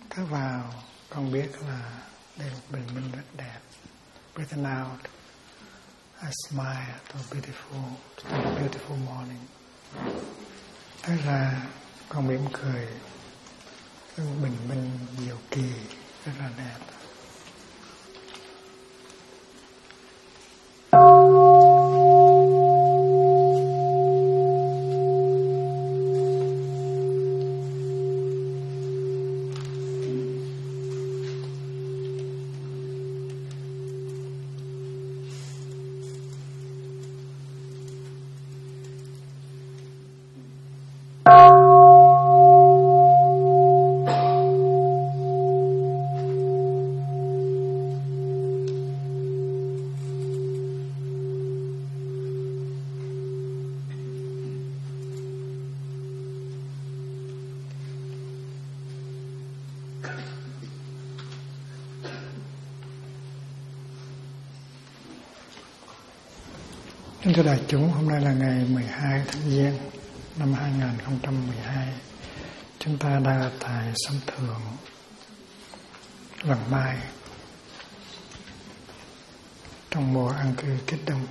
Thở vào, con biết là đây là một bình minh rất đẹp. Breathing out, I smile to a beautiful morning. Thở ra, con mỉm cười với một bình minh diệu kỳ rất là đẹp. Kính thưa đại chúng, hôm nay là ngày 12 tháng Giêng năm 2012. Chúng ta đang ở tại Sông Thượng, Lần Mai, trong mùa an cư kết đông.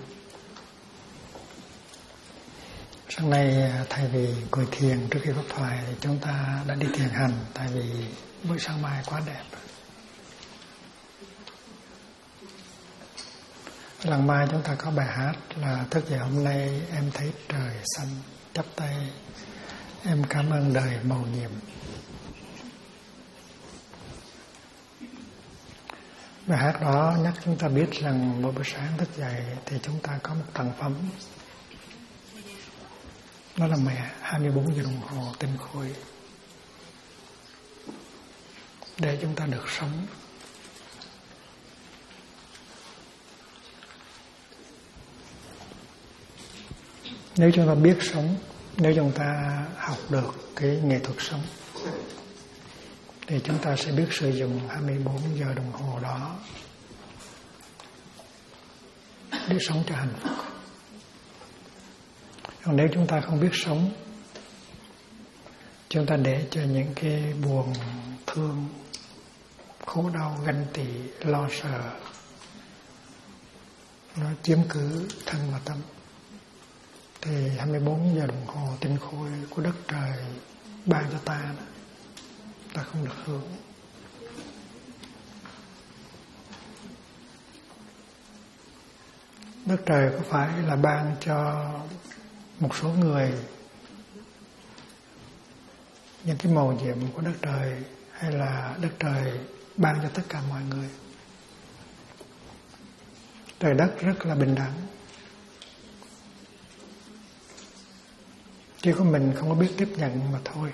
Sáng nay thay vì ngồi thiền trước khi pháp thoại thì chúng ta đã đi thiền hành, tại vì buổi sáng mai quá đẹp. Lần mai chúng ta có bài hát là thức dậy hôm nay em thấy trời xanh, chắp tay em cảm ơn đời mầu nhiệm. Bài hát đó nhắc chúng ta biết rằng mỗi buổi sáng thức dậy thì chúng ta có một tràng phẩm. Đó là 24 giờ đồng hồ tinh khôi để chúng ta được sống. Nếu chúng ta biết sống, nếu chúng ta học được cái nghệ thuật sống thì chúng ta sẽ biết sử dụng 24 giờ đồng hồ đó để sống cho hạnh phúc. Còn nếu chúng ta không biết sống, chúng ta để cho những cái buồn, thương, khổ đau, ganh tị, lo sợ nó chiếm cứ thân và tâm, thì 24 giờ đồng hồ tinh khôi của đất trời ban cho ta không được hưởng. Đất trời có phải là ban cho một số người những cái mầu nhiệm của đất trời, hay là đất trời ban cho tất cả mọi người? Trời đất rất là bình đẳng, chỉ có mình không có biết tiếp nhận mà thôi.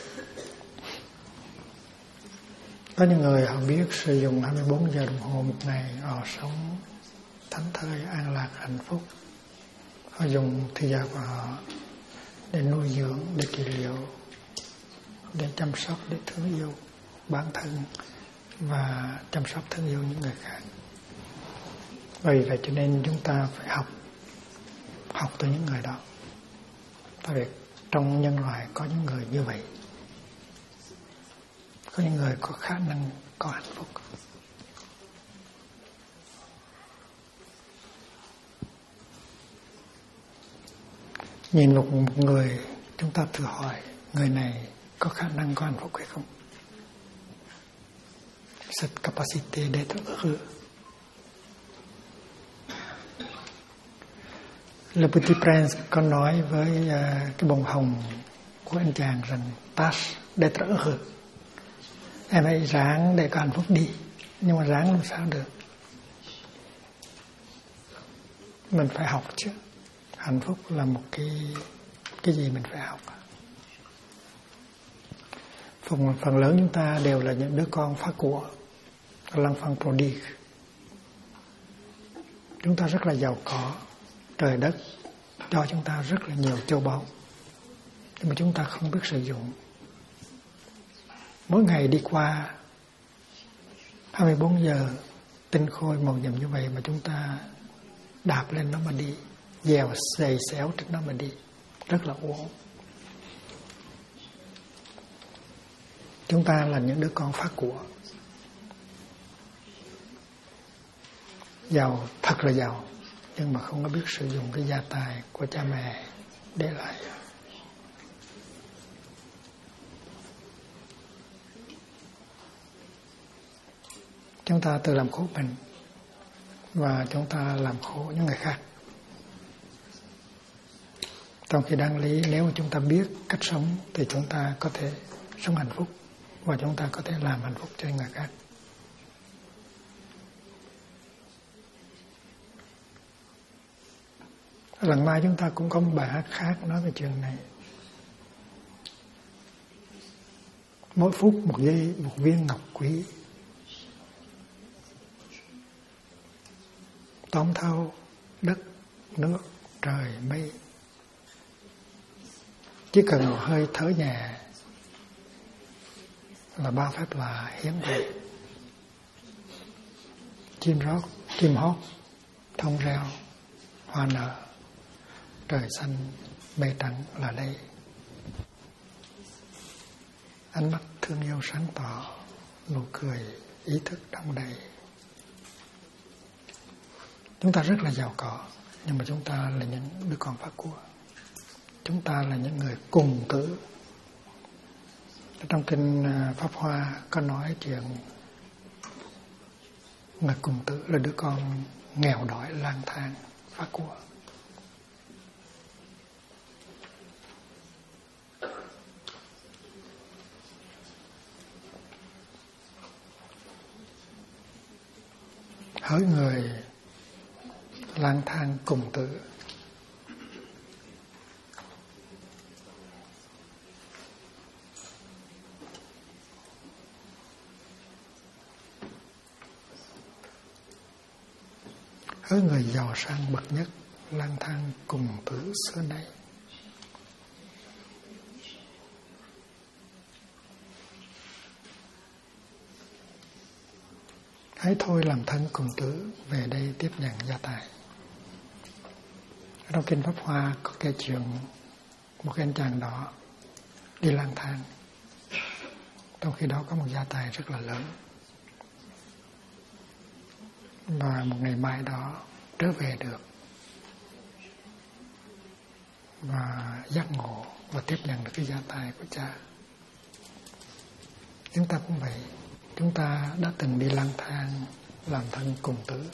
Có những người họ biết sử dụng 24 giờ đồng hồ một ngày, họ sống thảnh thơi, an lạc, hạnh phúc. Họ dùng thời gian của họ để nuôi dưỡng, để trị liệu, để chăm sóc, để thương yêu bản thân và chăm sóc thương yêu những người khác. Vì vậy cho nên chúng ta phải học từ những người đó. Tại vì trong nhân loại có những người như vậy, có những người có khả năng có hạnh phúc. Nhìn một người, chúng ta thử hỏi người này có khả năng có hạnh phúc hay không? Cette capacité d'être heureux. Le Petit Prince có nói với cái bông hồng của anh chàng rằng tâche d'être heureux. Em hãy ráng để có hạnh phúc đi. Nhưng mà ráng làm sao được? Mình phải học chứ. Hạnh phúc là một cái gì mình phải học. Phần lớn chúng ta đều là những đứa con phá của, l'enfant prodigue. Chúng ta rất là giàu có, trời đất cho chúng ta rất là nhiều châu báu, nhưng mà chúng ta không biết sử dụng. Mỗi ngày đi qua 24 giờ tinh khôi màu nhiệm như vậy mà chúng ta đạp lên nó mà đi, dèo dày xéo trên nó mà đi, rất là uổng. Chúng ta là những đứa con phát của, giàu, thật là giàu, nhưng mà không có biết sử dụng cái gia tài của cha mẹ để lại. Chúng ta tự làm khổ mình và chúng ta làm khổ những người khác. Trong khi đáng lý nếu mà chúng ta biết cách sống thì chúng ta có thể sống hạnh phúc và chúng ta có thể làm hạnh phúc cho người khác. Lần mai chúng ta cũng có một bài hát khác nói về chuyện này. Mỗi phút một giây một viên ngọc quý, tóm thâu đất, nước, trời, mây. Chỉ cần một hơi thở nhẹ là bao phép lạ hiến về. Chim hót, thông reo, hoa nở, trời xanh, mây trắng là đây. Ánh mắt thương yêu sáng tỏ, nụ cười ý thức đong đầy. Chúng ta rất là giàu có, nhưng mà chúng ta là những đứa con phát của. Chúng ta là những người cùng tử. Trong kinh Pháp Hoa có nói chuyện người cùng tử là đứa con nghèo đói lang thang phát của. Hỡi người lang thang cùng tử, hỡi người giàu sang bậc nhất lang thang cùng tử xưa nay. Hãy thôi làm thân cùng tử, về đây tiếp nhận gia tài. Trong kinh Pháp Hoa có kể chuyện một cái anh chàng đó đi lang thang. Trong khi đó có một gia tài rất là lớn. Và một ngày mai đó trở về được và giác ngộ và tiếp nhận được cái gia tài của cha. Chúng ta cũng vậy. Chúng ta đã từng đi lang thang làm thân cùng tử.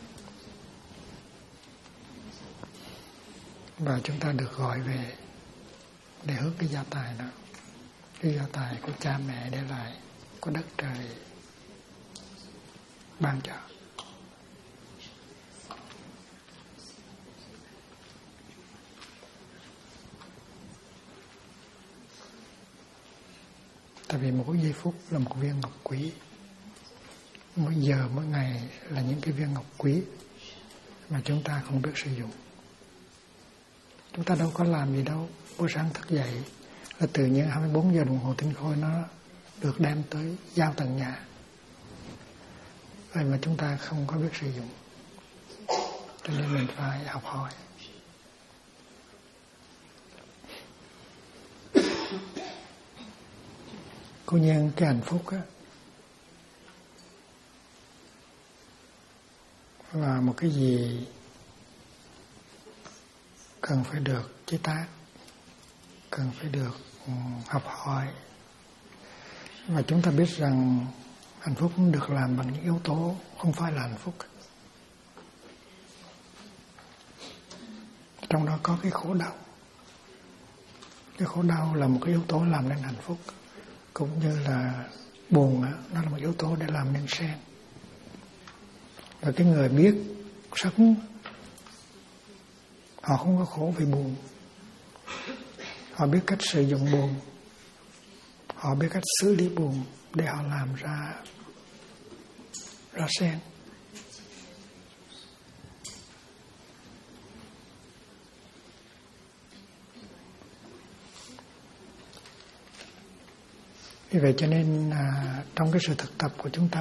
Và chúng ta được gọi về để hướng cái gia tài đó. Cái gia tài của cha mẹ để lại, của đất trời ban cho. Tại vì mỗi giây phút là một viên ngọc quý. Mỗi giờ, mỗi ngày là những cái viên ngọc quý mà chúng ta không biết sử dụng. Chúng ta đâu có làm gì đâu. Buổi sáng thức dậy là tự nhiên 24 giờ đồng hồ tinh khôi nó được đem tới giao tận nhà. Vậy mà chúng ta không có biết sử dụng. Cho nên mình phải học hỏi. Cố nhiên cái hạnh phúc á là một cái gì cần phải được chế tác, cần phải được học hỏi. Và chúng ta biết rằng hạnh phúc được làm bằng những yếu tố không phải là hạnh phúc. Trong đó có cái khổ đau. Cái khổ đau là một cái yếu tố làm nên hạnh phúc. Cũng như là buồn đó, nó là một yếu tố để làm nên sen. Và cái người biết sống, họ không có khổ vì buồn. Họ biết cách sử dụng buồn. Họ biết cách xử lý buồn để họ làm ra sen. Vì vậy cho nên trong cái sự thực tập của chúng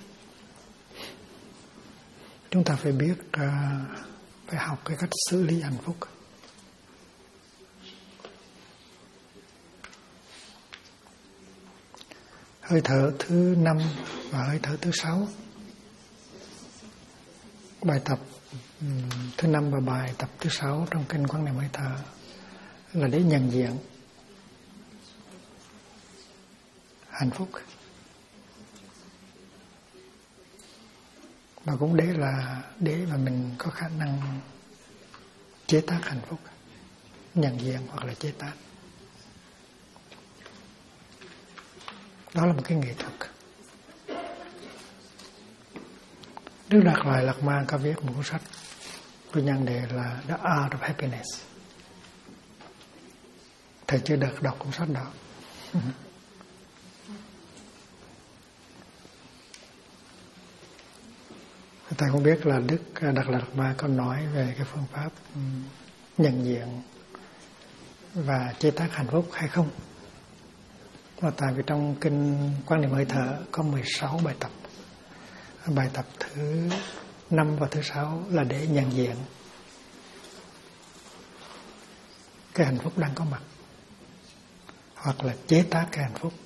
ta phải biết, phải học cái cách xử lý hạnh phúc. hơi thở thứ 5 và hơi thở thứ 6. Bài tập thứ 5 và bài tập thứ 6 trong kinh Quán Niệm Hơi Thở là để nhận diện hạnh phúc, và cũng để mà mình có khả năng chế tác hạnh phúc, nhận diện hoặc là chế tác. Đó là một cái nghệ thuật. Đức Đạt Lai Lạt Ma có viết một cuốn sách với nhan đề là The Art of Happiness. Thầy chưa được đọc cuốn sách đó. Thầy không biết là Đức Đạt Lai Lạt Ma có nói về cái phương pháp nhận diện và chế tác hạnh phúc hay không. Và tại vì trong kinh Quán Niệm Hơi Thở có 16 bài tập. Bài tập thứ 5 và thứ 6 là để nhận diện cái hạnh phúc đang có mặt, hoặc là chế tác cái hạnh phúc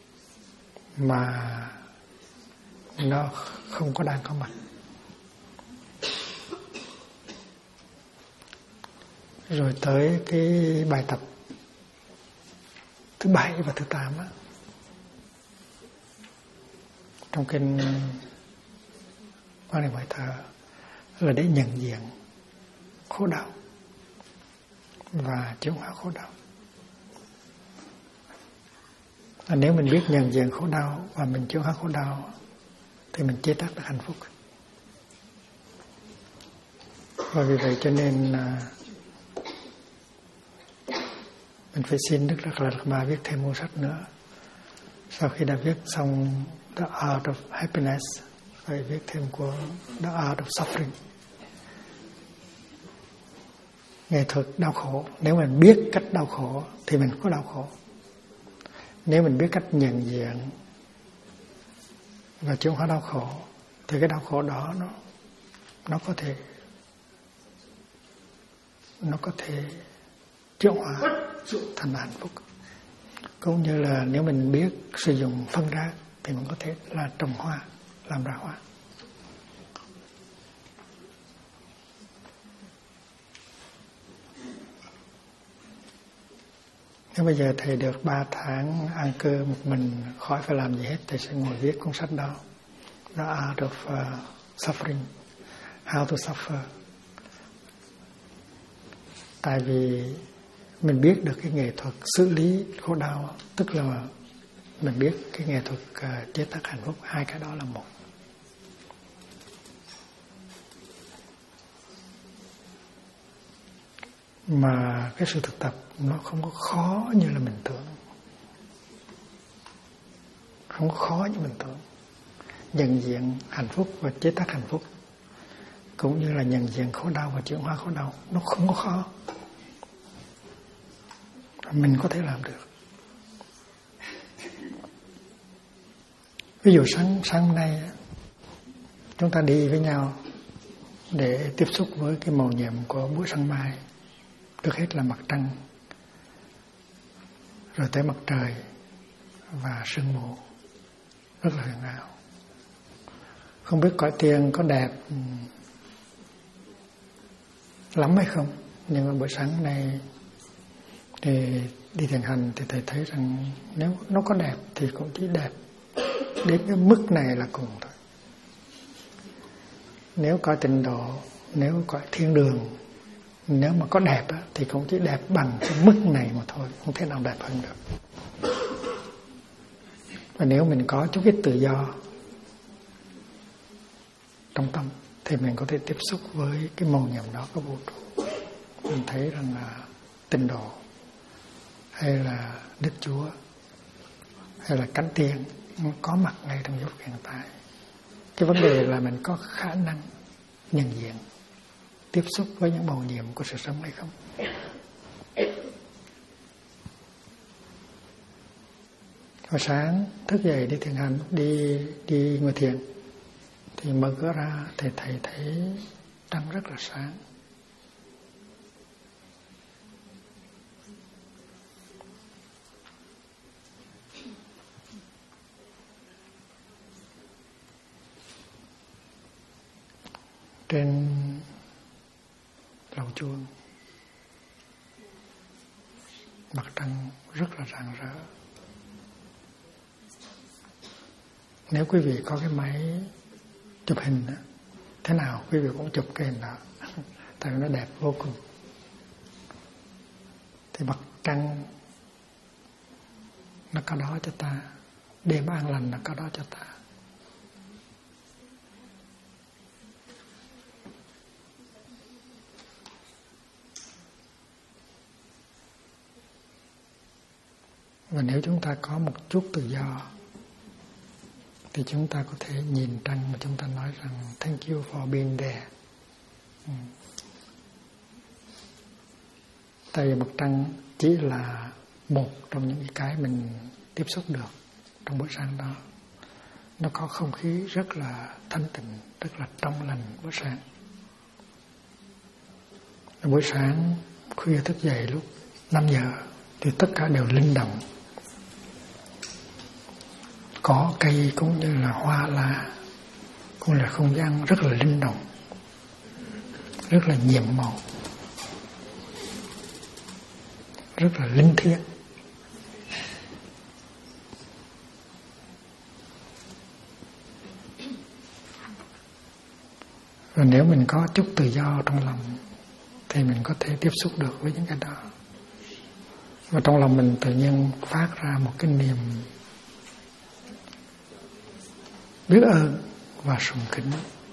mà nó không có đang có mặt. Rồi tới cái bài tập thứ 7 và thứ 8 đó, trong kinh Quán Niệm Hơi Thở là để nhận diện khổ đau và chuyển hóa khổ đau. Và nếu mình biết nhận diện khổ đau và mình chuyển hóa khổ đau thì mình chế tác được hạnh phúc. Và vì vậy cho nên mình phải xin Đức Đạt Lai Lạt Ma viết thêm một sách nữa. Sau khi đã viết xong The Art of Happiness, phải viết thêm của The Art of Suffering, nghệ thuật đau khổ. Nếu mình biết cách đau khổ thì mình có đau khổ. Nếu mình biết cách nhận diện và chuyển hóa đau khổ thì cái đau khổ đó nó có thể chuyển hóa thành hạnh phúc. Cũng như là nếu mình biết sử dụng phân rác thì mình có thể là trồng hoa, làm ra hoa. Nếu bây giờ thầy được 3 tháng an cư một mình, khỏi phải làm gì hết, thầy sẽ ngồi viết cuốn sách đó, The Art of Suffering, How to Suffer. Tại vì mình biết được cái nghệ thuật xử lý khổ đau, tức là mình biết cái nghệ thuật chế tác hạnh phúc. Hai cái đó là một. Mà cái sự thực tập nó không có khó như là mình tưởng. Không có khó như mình tưởng. Nhận diện hạnh phúc và chế tác hạnh phúc, cũng như là nhận diện khổ đau và chuyển hóa khổ đau, nó không có khó. Mình có thể làm được. Ví dụ sáng nay chúng ta đi với nhau để tiếp xúc với cái màu nhiệm của buổi sáng mai. Trước hết là mặt trăng, rồi tới mặt trời và sương mù, rất là huyền ảo. Không biết cõi tiền có đẹp lắm hay không, nhưng mà buổi sáng nay thì đi thiền hành thì thầy thấy rằng nếu nó có đẹp thì cũng chỉ đẹp đến cái mức này là cùng thôi. Nếu cõi tịnh độ, nếu cõi thiên đường, nếu mà có đẹp thì cũng chỉ đẹp bằng cái mức này mà thôi, không thể nào đẹp hơn được. Và nếu mình có chút ít tự do trong tâm thì mình có thể tiếp xúc với cái màu nhiệm đó của vũ trụ. Mình thấy rằng là tịnh độ hay là Đức Chúa hay là cánh tiên nó có mặt ngay trong giây phút hiện tại. Cái vấn đề là mình có khả năng nhận diện, tiếp xúc với những màu nhiệm của sự sống hay không. Hồi sáng thức dậy đi thiền hành, đi ngồi thiền thì mở cửa ra thì thầy thấy trăng rất là sáng. trên lầu chuông. Mặt trăng rất là rạng rỡ. Nếu quý vị có cái máy chụp hình đó, thế nào quý vị cũng chụp cái hình đó. Tại vì nó đẹp vô cùng. Thì mặt trăng nó có đó cho ta, đêm an lành nó có đó cho ta. Và nếu chúng ta có một chút tự do thì chúng ta có thể nhìn trăng mà chúng ta nói rằng thank you for being there. Tại vì mặt trăng chỉ là một trong những cái mình tiếp xúc được trong buổi sáng đó. Nó có không khí rất là thanh tịnh, rất là trong lành buổi sáng. Buổi sáng khuya thức dậy lúc 5 giờ thì tất cả đều linh động. Có cây cũng như là hoa lá, cũng là không gian rất là linh động, rất là nhiệm màu, rất là linh thiêng. Và nếu mình có chút tự do trong lòng thì mình có thể tiếp xúc được với những cái đó. Và trong lòng mình tự nhiên phát ra một cái niềm biết ơn và sùng kính.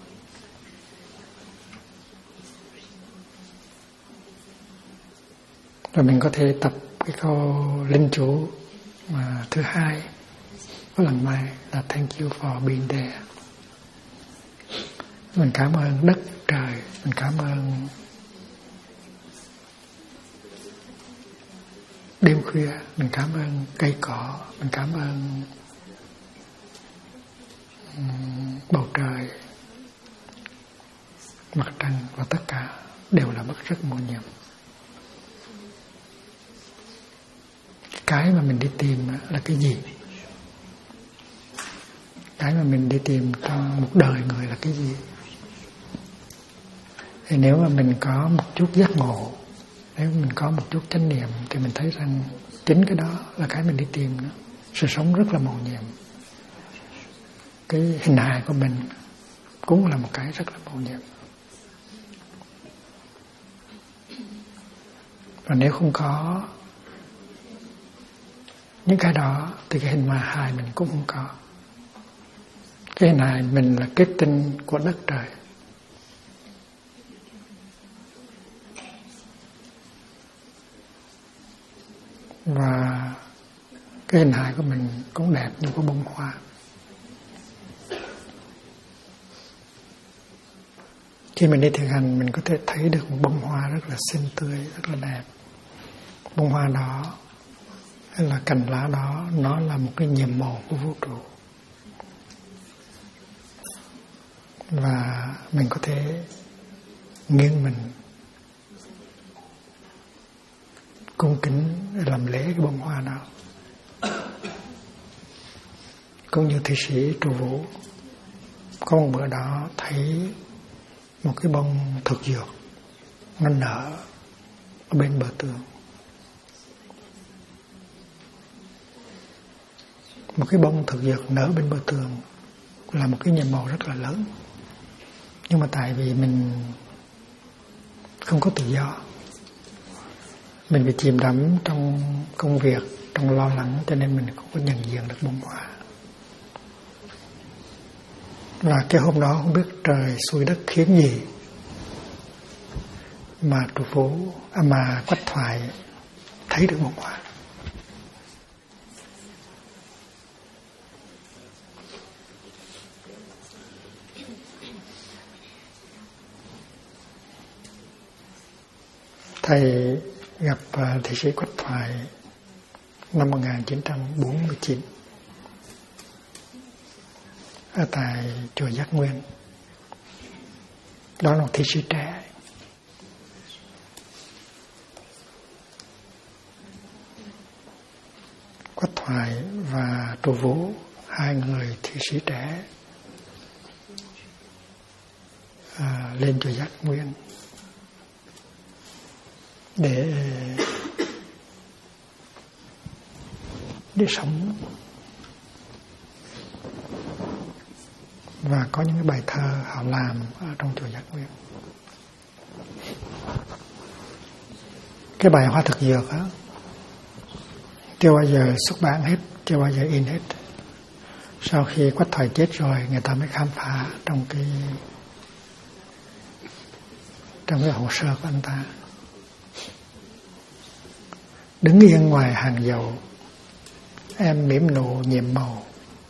Rồi mình có thể tập cái câu linh chú mà thứ hai của lần mai là thank you for being there. Mình cảm ơn đất trời, mình cảm ơn đêm khuya, mình cảm ơn cây cỏ, mình cảm ơn bầu trời, mặt trăng, và tất cả đều là bất rất mầu nhiệm. Cái mà mình đi tìm là cái gì? Cái mà mình đi tìm trong một đời người là cái gì? Thì nếu mà mình có một chút giác ngộ, nếu mình có một chút chánh niệm thì mình thấy rằng chính cái đó là cái mình đi tìm đó. Sự sống rất là mầu nhiệm. Cái hình hài của mình cũng là một cái rất là mầu nhiệm. Và nếu không có những cái đó thì cái hình hài mình cũng không có. Cái hình hài mình là kết tinh của đất trời. Và cái hình hài của mình cũng đẹp như của bông hoa. Khi mình đi thực hành mình có thể thấy được một bông hoa rất là xinh tươi, rất là đẹp. Bông hoa đó hay là cành lá đó nó là một cái nhiệm màu của vũ trụ. Và mình có thể nghiêng mình cung kính làm lễ cái bông hoa đó. Cũng như thi sĩ Trụ Vũ có một bữa đó thấy một cái bông thực dược nó nở ở bên bờ tường. Một cái bông thực dược nở bên bờ tường là một cái nhiệm màu rất là lớn. Nhưng mà tại vì mình không có tự do, mình bị chìm đắm trong công việc, trong lo lắng, cho nên mình không có nhận diện được bông hoa. Và cái hôm đó không biết trời xuôi đất khiến gì mà Trụ Vũ mà Quách Thoại thấy được bông hoa. Thầy gặp thi sĩ Quách Thoại năm 1949 ở tại chùa Giác Nguyên. Đó là một thi sĩ trẻ. Quách Thoại và Trụ Vũ, hai người thi sĩ trẻ lên chùa Giác Nguyên để sống. Và có những cái bài thơ họ làm ở trong chùa Giác Nguyên. Cái bài Hoa Thực Dược á chưa bao giờ xuất bản hết, chưa bao giờ in hết. Sau khi Quách Thoại chết rồi, người ta mới khám phá trong cái hồ sơ của anh ta. Đứng yên ngoài hàng dầu, em mỉm nụ nhiệm màu,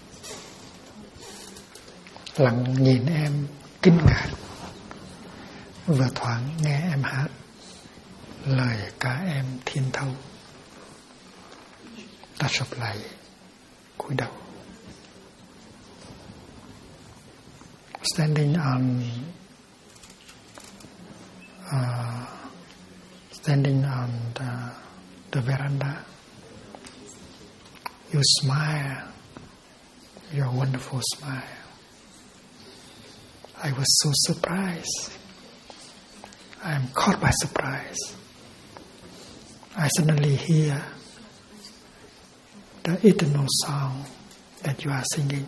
lặng nhìn em kinh ngạc, vừa thoáng nghe em hát lời ca em thiên thâu. Ta sụp lại cúi đầu. Standing on the veranda, you smile, your wonderful smile. I was so surprised. I am caught by surprise. I suddenly hear the eternal song that you are singing.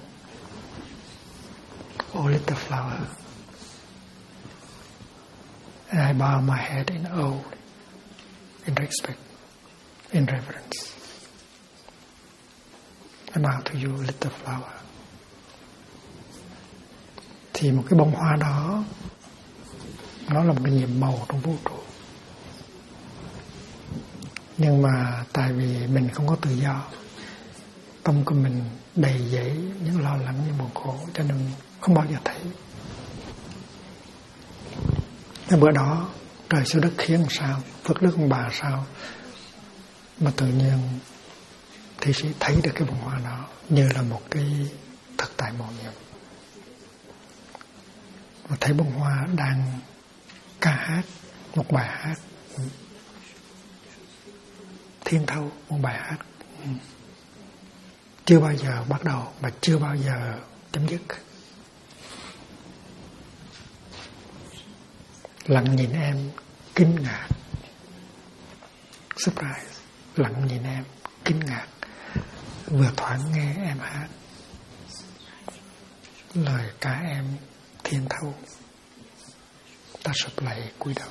Oh, little flower. And I bow my head in awe, in respect, in reverence. I bow to you, little flower. Thì một cái bông hoa đó, nó là một cái nhiệm màu trong vũ trụ. Nhưng mà tại vì mình không có tự do, tâm của mình đầy dẫy những lo lắng, những buồn khổ, cho nên không bao giờ thấy. Cái bữa đó trời xuống đất khiến sao, phước đức ông bà sao mà tự nhiên thi sĩ thấy được cái bông hoa đó như là một cái thực tại màu nhiệm. Và thấy bông hoa đang ca hát một bài hát thiên thâu, một bài hát chưa bao giờ bắt đầu và chưa bao giờ chấm dứt. Lặng nhìn em kinh ngạc, surprise. Lặng nhìn em kinh ngạc, vừa thoáng nghe em hát lời ca em thiên thâu. Ta sụp lại cúi đầu.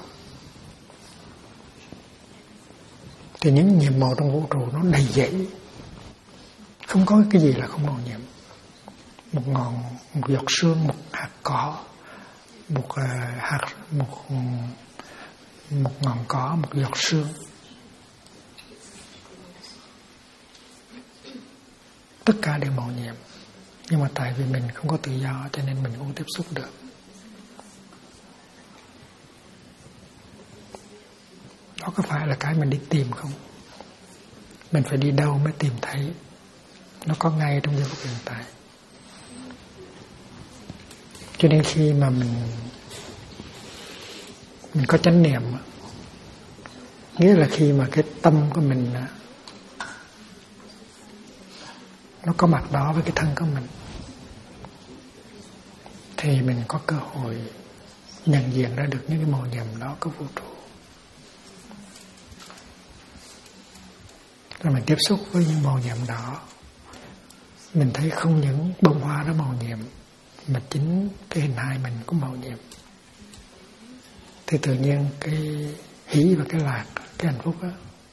Thì những nhiệm màu trong vũ trụ nó đầy dẫy, không có cái gì là không màu nhiệm. Một giọt sương, một hạt cỏ, một ngọn cỏ, một giọt sương, tất cả đều màu nhiệm. Nhưng mà tại vì mình không có tự do cho nên mình không tiếp xúc được. Đó có phải là cái mình đi tìm không? Mình phải đi đâu mới tìm thấy? Nó có ngay trong giây phút hiện tại. Cho nên khi mà mình có chánh niệm, nghĩa là khi mà cái tâm của mình nó có mặt đó với cái thân của mình, thì mình có cơ hội nhận diện ra được những cái màu nhiệm đó của vũ trụ. Rồi mình tiếp xúc với những màu nhiệm đó, mình thấy không những bông hoa đó màu nhiệm, mà chính cái hình hài mình cũng màu nhiệm. Thì tự nhiên cái hỷ và cái lạc, cái hạnh phúc đó,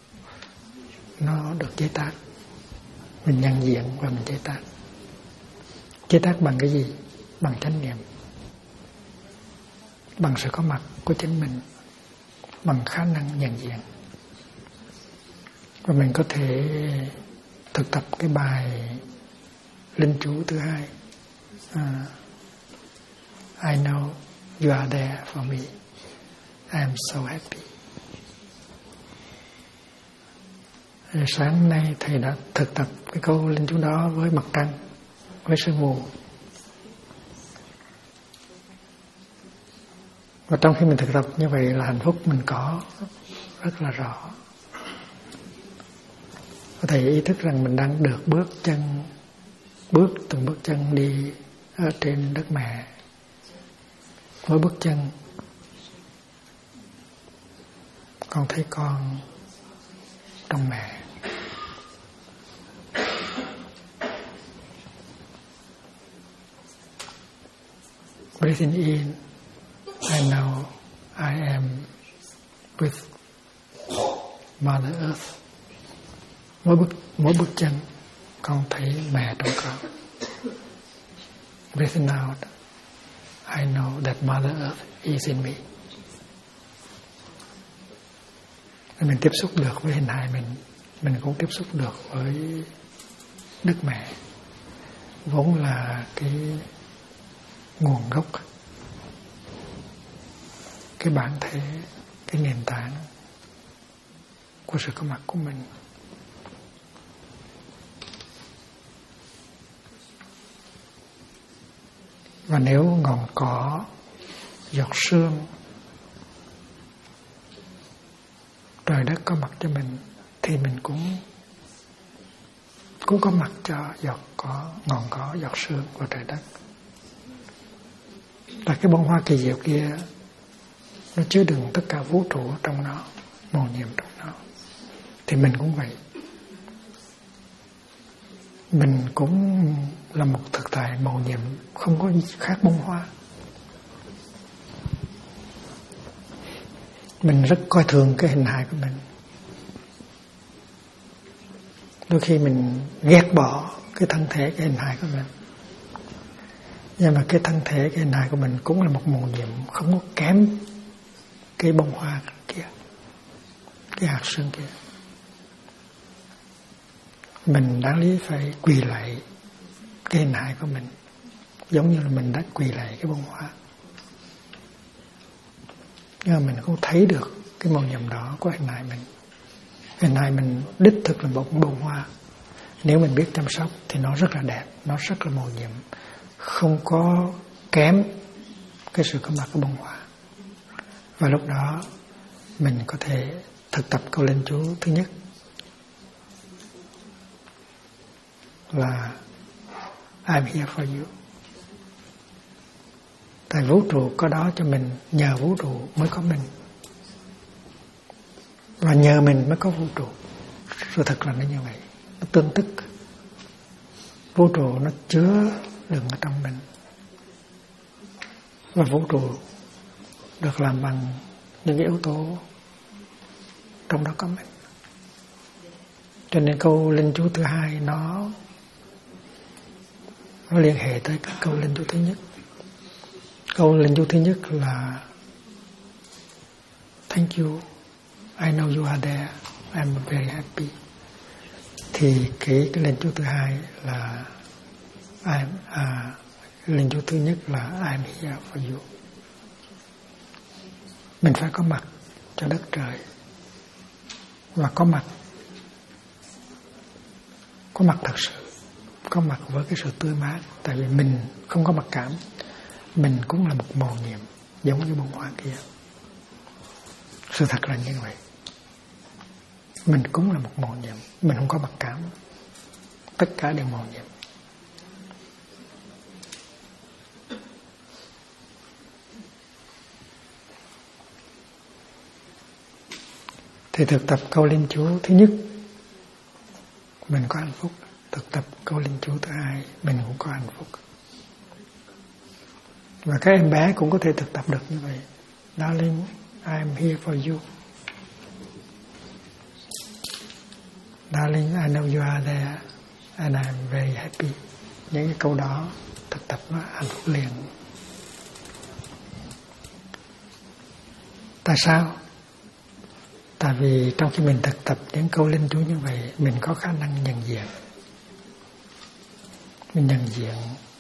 nó được chế tác. Mình nhận diện và mình chế tác. Chế tác bằng cái gì? Bằng chánh niệm, bằng sự có mặt của chính mình, bằng khả năng nhận diện. Và mình có thể thực tập cái bài linh chú thứ hai. I know you are there for me. I am so happy. Sáng nay thầy đã thực tập cái câu linh chú đó với mặt trăng, với sương mù. Và trong khi mình thực tập như vậy là hạnh phúc mình có rất là rõ. Có thể ý thức rằng mình đang được từng bước chân đi ở trên đất mẹ. mỗi bước chân con thấy con trong mẹ. Breathing in, I know I am with Mother Earth. Mỗi bước chân con thấy mẹ trong con. Breathing out, I know that Mother Earth is in me. Mình tiếp xúc được với hình hài mình cũng tiếp xúc được với Đức Mẹ, vốn là cái nguồn gốc, cái bản thể, cái nền tảng của sự có mặt của mình. Và nếu ngọn cỏ, giọt sương, trời đất có mặt cho mình, thì mình cũng có mặt cho ngọn cỏ, giọt sương của trời đất. Là cái bông hoa kỳ diệu kia, nó chứa đựng tất cả vũ trụ trong nó, màu nhiệm trong nó. Thì mình cũng vậy. Mình cũng là một thực tại màu nhiệm, không có gì khác bông hoa. Mình rất coi thường cái hình hài của mình. Đôi khi mình ghét bỏ cái thân thể, cái hình hài của mình. Nhưng mà cái thân thể, cái hình hài của mình cũng là một màu nhiệm, không có kém cái bông hoa kia, cái hạt sương kia. Mình đáng lý phải quỳ lạy cái hình hài của mình, giống như là mình đã quỳ lạy cái bông hoa. Nhưng mà mình không thấy được cái màu nhiệm đó của hình hài mình. Hình hài mình đích thực là một bông hoa. Nếu mình biết chăm sóc thì nó rất là đẹp, nó rất là màu nhiệm, không có kém cái sự có mặt của bông hoa. Và lúc đó mình có thể thực tập câu linh chú thứ nhất là I'm here for you. Tại vũ trụ có đó cho mình, nhờ vũ trụ mới có mình, và nhờ mình mới có vũ trụ. Sự thật là nó như vậy, nó tương tức. Vũ trụ nó chứa đựng ở trong mình, và vũ trụ được làm bằng những cái yếu tố trong đó có mình. Cho nên câu linh chú thứ hai nó liên hệ tới cái câu linh chú thứ nhất. Câu linh chú thứ nhất là Thank you, I know you are there, I'm very happy. Thì cái linh chú thứ hai là linh chú thứ nhất là I'm here for you. Mình phải có mặt cho đất trời, và có mặt thật sự, có mặt với cái sự tươi mát. Tại vì mình không có mặc cảm, mình cũng là một màu nhiệm giống như bông hoa kia. Sự thật là như vậy. Mình cũng là một màu nhiệm, mình không có mặc cảm, tất cả đều màu nhiệm. Thì thực tập câu linh chú thứ nhất mình có hạnh phúc, thực tập câu linh chú thứ hai mình cũng có hạnh phúc. Và các em bé cũng có thể thực tập được như vậy. Darling, I'm here for you. Darling, I know you are there and I'm very happy. Những cái câu đó thực tập nó hạnh phúc liền. Tại sao? Tại vì trong khi mình thực tập những câu linh chú như vậy, mình có khả năng nhận diện. Mình nhận diện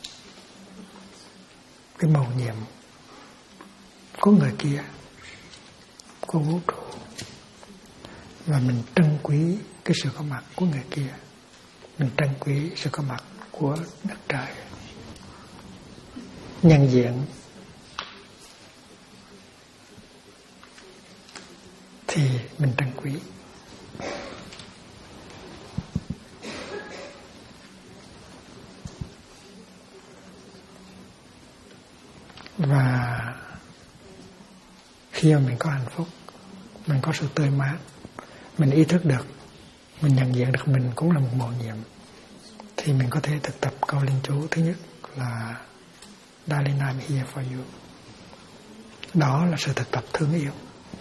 cái màu nhiệm của người kia, của vũ trụ, và mình trân quý cái sự có mặt của người kia, mình trân quý sự có mặt của đất trời. Nhận diện thì mình trân quý. Và khi mà mình có hạnh phúc, mình có sự tươi mát, mình ý thức được, mình nhận diện được mình cũng là một mầu nhiệm, thì mình có thể thực tập câu linh chú thứ nhất là Darling, I'm here for you. Đó là sự thực tập thương yêu.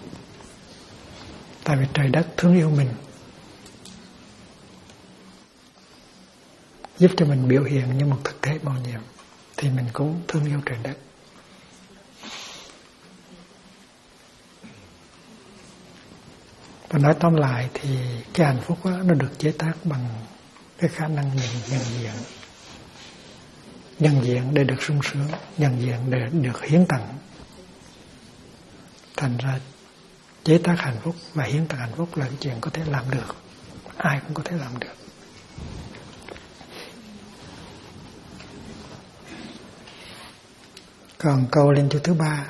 Tại vì trời đất thương yêu mình, giúp cho mình biểu hiện như một thực thể mầu nhiệm, thì mình cũng thương yêu trời đất. Và nói tóm lại thì cái hạnh phúc đó, nó được chế tác bằng cái khả năng nhận diện để được sung sướng, nhận diện để được hiến tặng. Thành ra chế tác hạnh phúc và hiến tặng hạnh phúc là cái chuyện có thể làm được, ai cũng có thể làm được. Còn câu linh chú thứ ba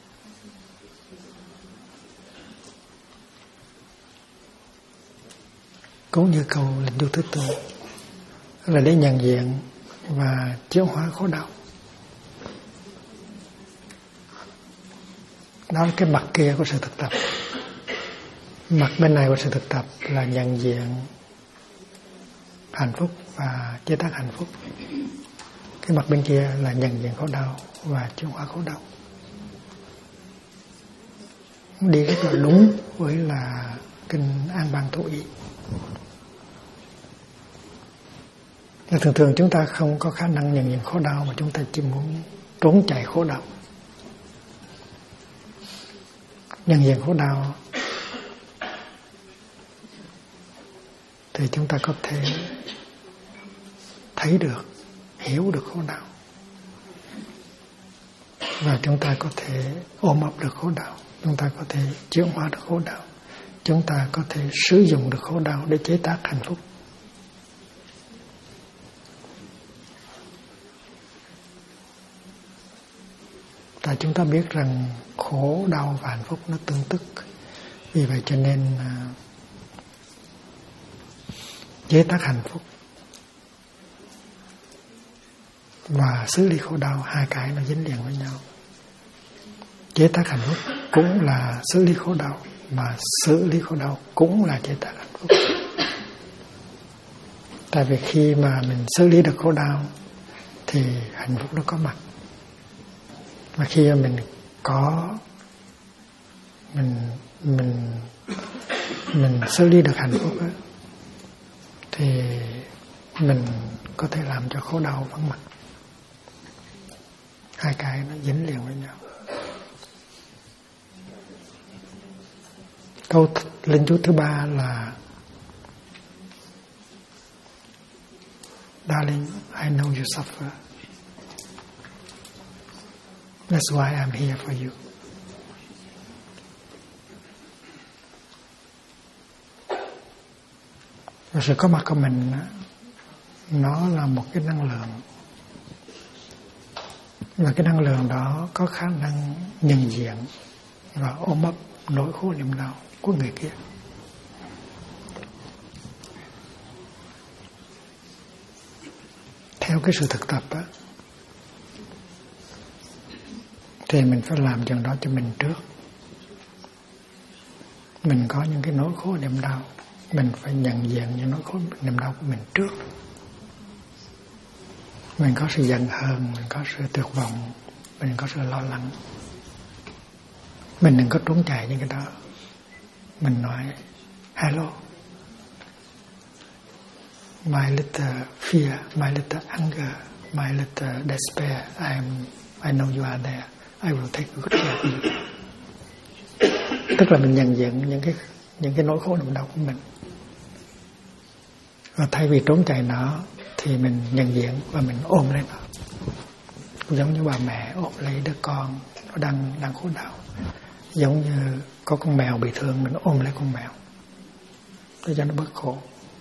cũng như câu linh chú thứ tư, là để nhận diện và chuyển hóa khổ đau. Đó là cái mặt kia của sự thực tập. Mặt bên này của sự thực tập là nhận diện hạnh phúc và chế tác hạnh phúc. Cái mặt bên kia là nhận diện khổ đau và chuyển hóa khổ đau. Đi rất là đúng với là kinh An Bang Thủ Ý. Thường thường chúng ta không có khả năng nhận diện khổ đau, mà chúng ta chỉ muốn trốn chạy khổ đau. Nhận diện khổ đau thì chúng ta có thể thấy được, hiểu được khổ đau, và chúng ta có thể ôm ấp được khổ đau, chúng ta có thể chuyển hóa được khổ đau, chúng ta có thể sử dụng được khổ đau để chế tác hạnh phúc. Tại chúng ta biết rằng khổ đau và hạnh phúc nó tương tức. Vì vậy cho nên chế tác hạnh phúc và xử lý khổ đau, hai cái nó dính liền với nhau. Chế tác hạnh phúc cũng là xử lý khổ đau, mà xử lý khổ đau cũng là chế tác hạnh phúc. Tại vì khi mà mình xử lý được khổ đau thì hạnh phúc nó có mặt. Mà khi mình có mình xử lý được hạnh phúc đó, thì mình có thể làm cho khổ đau vắng mặt. Hai cái nó dính liền với nhau. Câu linh chú thứ ba là Darling, I know you suffer. That's why I'm here for you. Và sự có mặt của mình nó là một cái năng lượng, và cái năng lượng đó có khả năng nhận diện và ôm ấp nỗi khổ niềm đau của người kia. Theo cái sự thực tập á, thì mình phải làm chuyện đó cho mình trước. Mình có những cái nỗi khổ niềm đau, mình phải nhận diện những nỗi khổ niềm đau của mình trước. Mình có sự giận hờn, mình có sự tuyệt vọng, mình có sự lo lắng, mình đừng có trốn chạy những cái đó. Mình nói hello, my little fear, my little anger, my little despair, I know you are there, I will take good care of you. Tức là mình nhận diện những cái nỗi khổ niềm đau của mình, và thay vì trốn chạy nó thì mình nhận diện và mình ôm lấy nó, giống như bà mẹ ôm lấy đứa con nó đang khổ đau. Giống như có con mèo bị thương, mình ôm lấy con mèo để cho nó bớt khổ.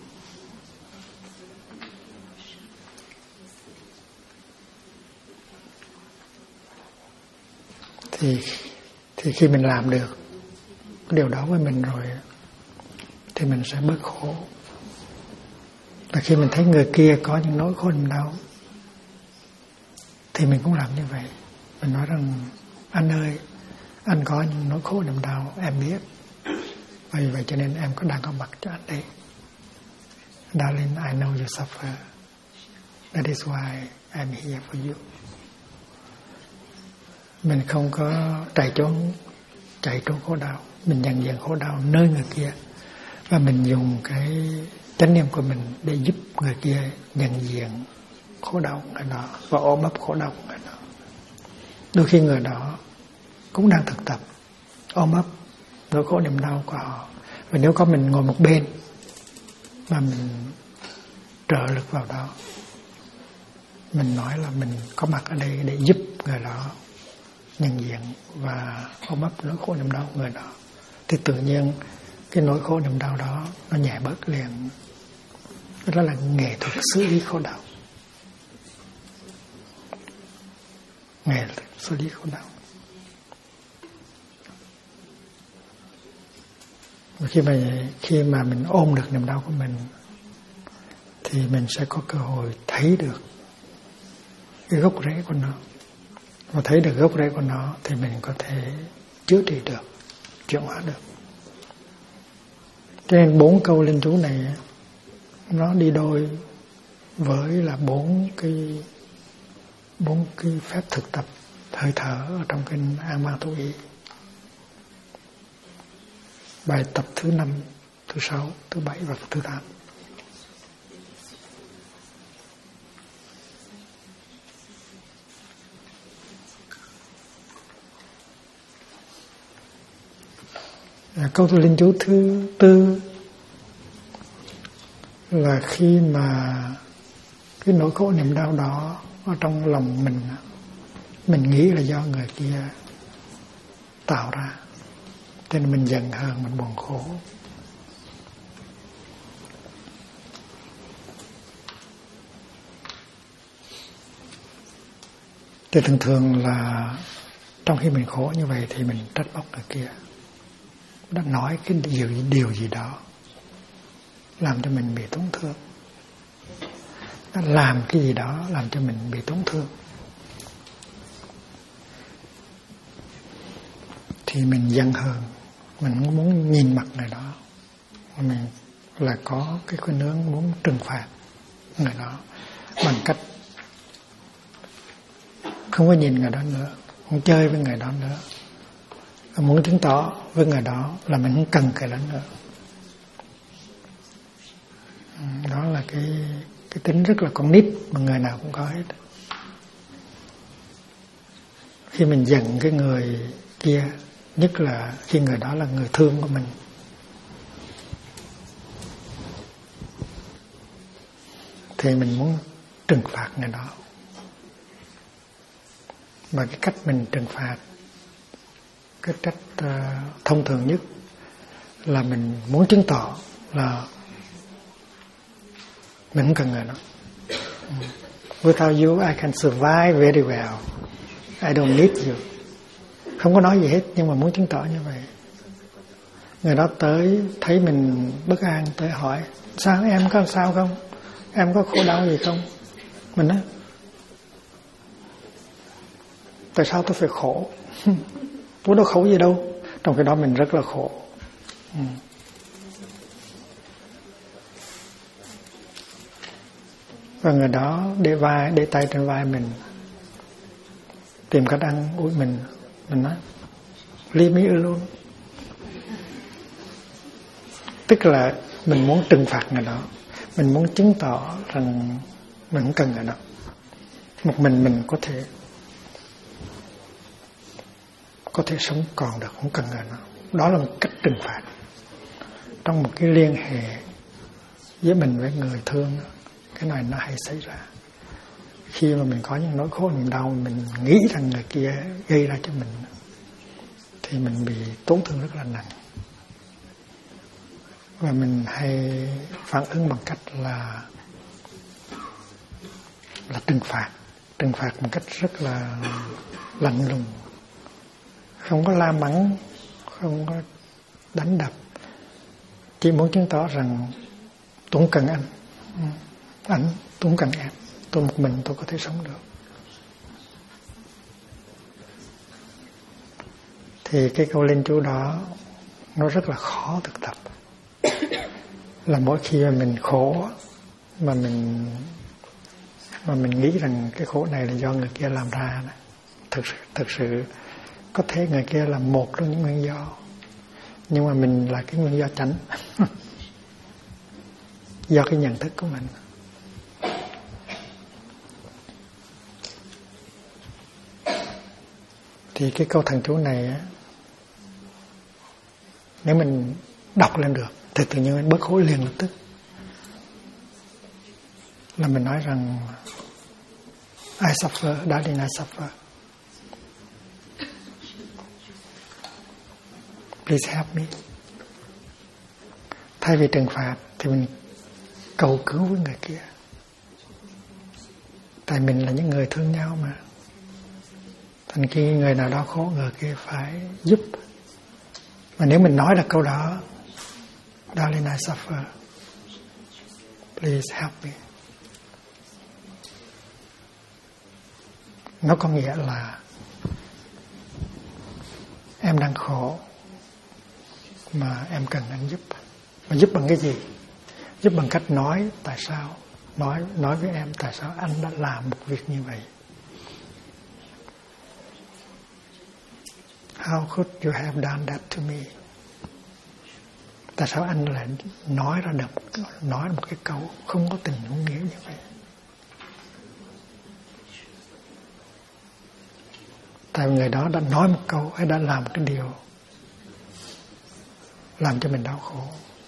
Thì khi mình làm được điều đó với mình rồi thì mình sẽ bớt khổ. Và khi mình thấy người kia có những nỗi khổ niềm đau thì mình cũng làm như vậy. Mình nói rằng anh ơi, Anh có những nỗi khổ niềm đau em biết, vì vậy cho nên em có đang có mặt cho anh đây. Darling, I know you suffer. That is why I'm here for you. Mình không có chạy trốn khổ đau, mình nhận diện khổ đau nơi người kia, và mình dùng cái chánh niệm của mình để giúp người kia nhận diện khổ đau của người đó và ôm ấp khổ đau của người đó. Đôi khi người đó cũng đang thực tập ôm ấp nỗi khổ niềm đau của họ, và nếu có mình ngồi một bên mà mình trợ lực vào đó, mình nói là mình có mặt ở đây để giúp người đó nhận diện và ôm ấp nỗi khổ niềm đau của người đó, thì tự nhiên cái nỗi khổ niềm đau đó nó nhẹ bớt liền. Đó là nghệ thuật xử lý khổ đau, nghệ thuật xử lý khổ đau. Và khi mà mình ôm được niềm đau của mình, thì mình sẽ có cơ hội thấy được cái gốc rễ của nó. Và thấy được gốc rễ của nó thì mình có thể chữa trị được, chuyển hóa được. Cho nên 4 câu linh chú này nó đi đôi với là 4 cái phép thực tập hơi thở ở trong kinh An Mang Thủ Ý. Bài tập thứ 5, thứ 6, thứ 7 và thứ 8. Câu tu linh chú thứ 4 là khi mà cái nỗi khổ niềm đau đó ở trong lòng mình nghĩ là do người kia tạo ra, cho nên mình giận hờn, mình buồn khổ. Thì thường là trong khi mình khổ như vậy thì mình trách móc người kia đã nói cái điều gì đó làm cho mình bị tổn thương, đã làm cái gì đó làm cho mình bị tổn thương, thì mình giận hờn, mình muốn nhìn mặt người đó, mình là có cái khuynh hướng muốn trừng phạt người đó bằng cách không có nhìn người đó nữa, không chơi với người đó nữa, muốn chứng tỏ với người đó là mình không cần cái đó nữa. Đó là cái tính rất là con nít mà người nào cũng có hết. Khi mình giận cái người kia, nhất là khi người đó là người thương của mình, thì mình muốn trừng phạt người đó. Và cái cách mình trừng phạt, cái cách thông thường nhất là mình muốn chứng tỏ là mình không cần người đó. Without you I can survive very well. I don't need you. Không có nói gì hết, nhưng mà muốn chứng tỏ như vậy. Người đó tới thấy mình bất an, tới hỏi sao, em có sao không, em có khổ đau gì không. Mình nói tại sao tôi phải khổ? Tôi đâu khổ gì đâu. Trong cái đó mình rất là khổ. Và người đó để tay trên vai mình, tìm cách ăn ủi mình nói leave me alone. Tức là mình muốn trừng phạt người đó, mình muốn chứng tỏ rằng mình không cần người đó, một mình có thể sống còn được, không cần người đó. Đó là một cách trừng phạt trong một cái liên hệ giữa mình với người thương. Cái này nó hay xảy ra khi mà mình có những nỗi khổ niềm đau, mình nghĩ rằng người kia gây ra cho mình, thì mình bị tổn thương rất là nặng. Và mình hay phản ứng bằng cách là trừng phạt một cách rất là lạnh lùng, không có la mắng, không có đánh đập, chỉ muốn chứng tỏ rằng tôi không cần anh, tôi không cần em, tôi một mình tôi có thể sống được. Thì cái câu linh chú đó nó rất là khó thực tập. Là mỗi khi mà mình khổ mà mình nghĩ rằng cái khổ này là do người kia làm ra, thực sự có thể người kia là một trong những nguyên do, nhưng mà mình là cái nguyên do chánh. Do cái nhận thức của mình. Thì cái câu thần chú này á, nếu mình đọc lên được thì tự nhiên mình bớt khổ liền lập tức. Là mình nói rằng I suffer, darling, I suffer. Please help me. Thay vì trừng phạt thì mình cầu cứu với người kia. Tại mình là những người thương nhau mà. Thành khi người nào đó khổ, người kia phải giúp. Mà nếu mình nói được câu đó, darling, I suffer, please help me, nó có nghĩa là em đang khổ mà em cần anh giúp. Mà giúp bằng cái gì? Giúp bằng cách nói tại sao, nói với em tại sao anh đã làm một việc như vậy. How could you have done that to me? Tại sao anh lại nói ra được một cái câu không có tình huống nghĩa như vậy? Tại người đó đã nói một câu hay đã làm cái điều làm cho mình đau khổ.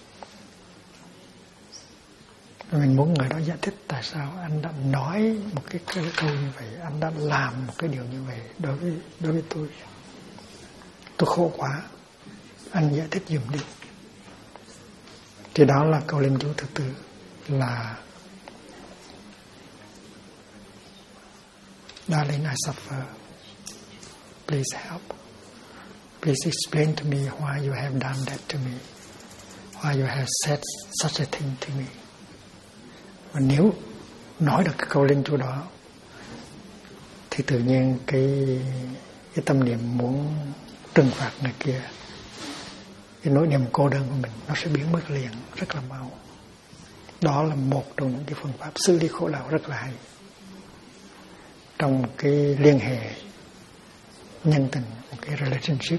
Mình muốn người đó giải thích tại sao anh đã nói một cái câu như vậy, anh đã làm một cái điều như vậy đối với tôi. Tôi khổ quá, anh giải thích giùm đi. Thì đó là câu linh chú thứ tư, là darling, I suffer, please help. Please explain to me why you have done that to me, why you have said such a thing to me. Và nếu nói được cái câu linh chú đó thì tự nhiên cái tâm niệm muốn trừng phạt người kia, cái nỗi niềm cô đơn của mình nó sẽ biến mất liền rất là mau. Đó là một trong những cái phương pháp xử lý khổ đau rất là hay trong một cái liên hệ nhân tình, một cái relationship.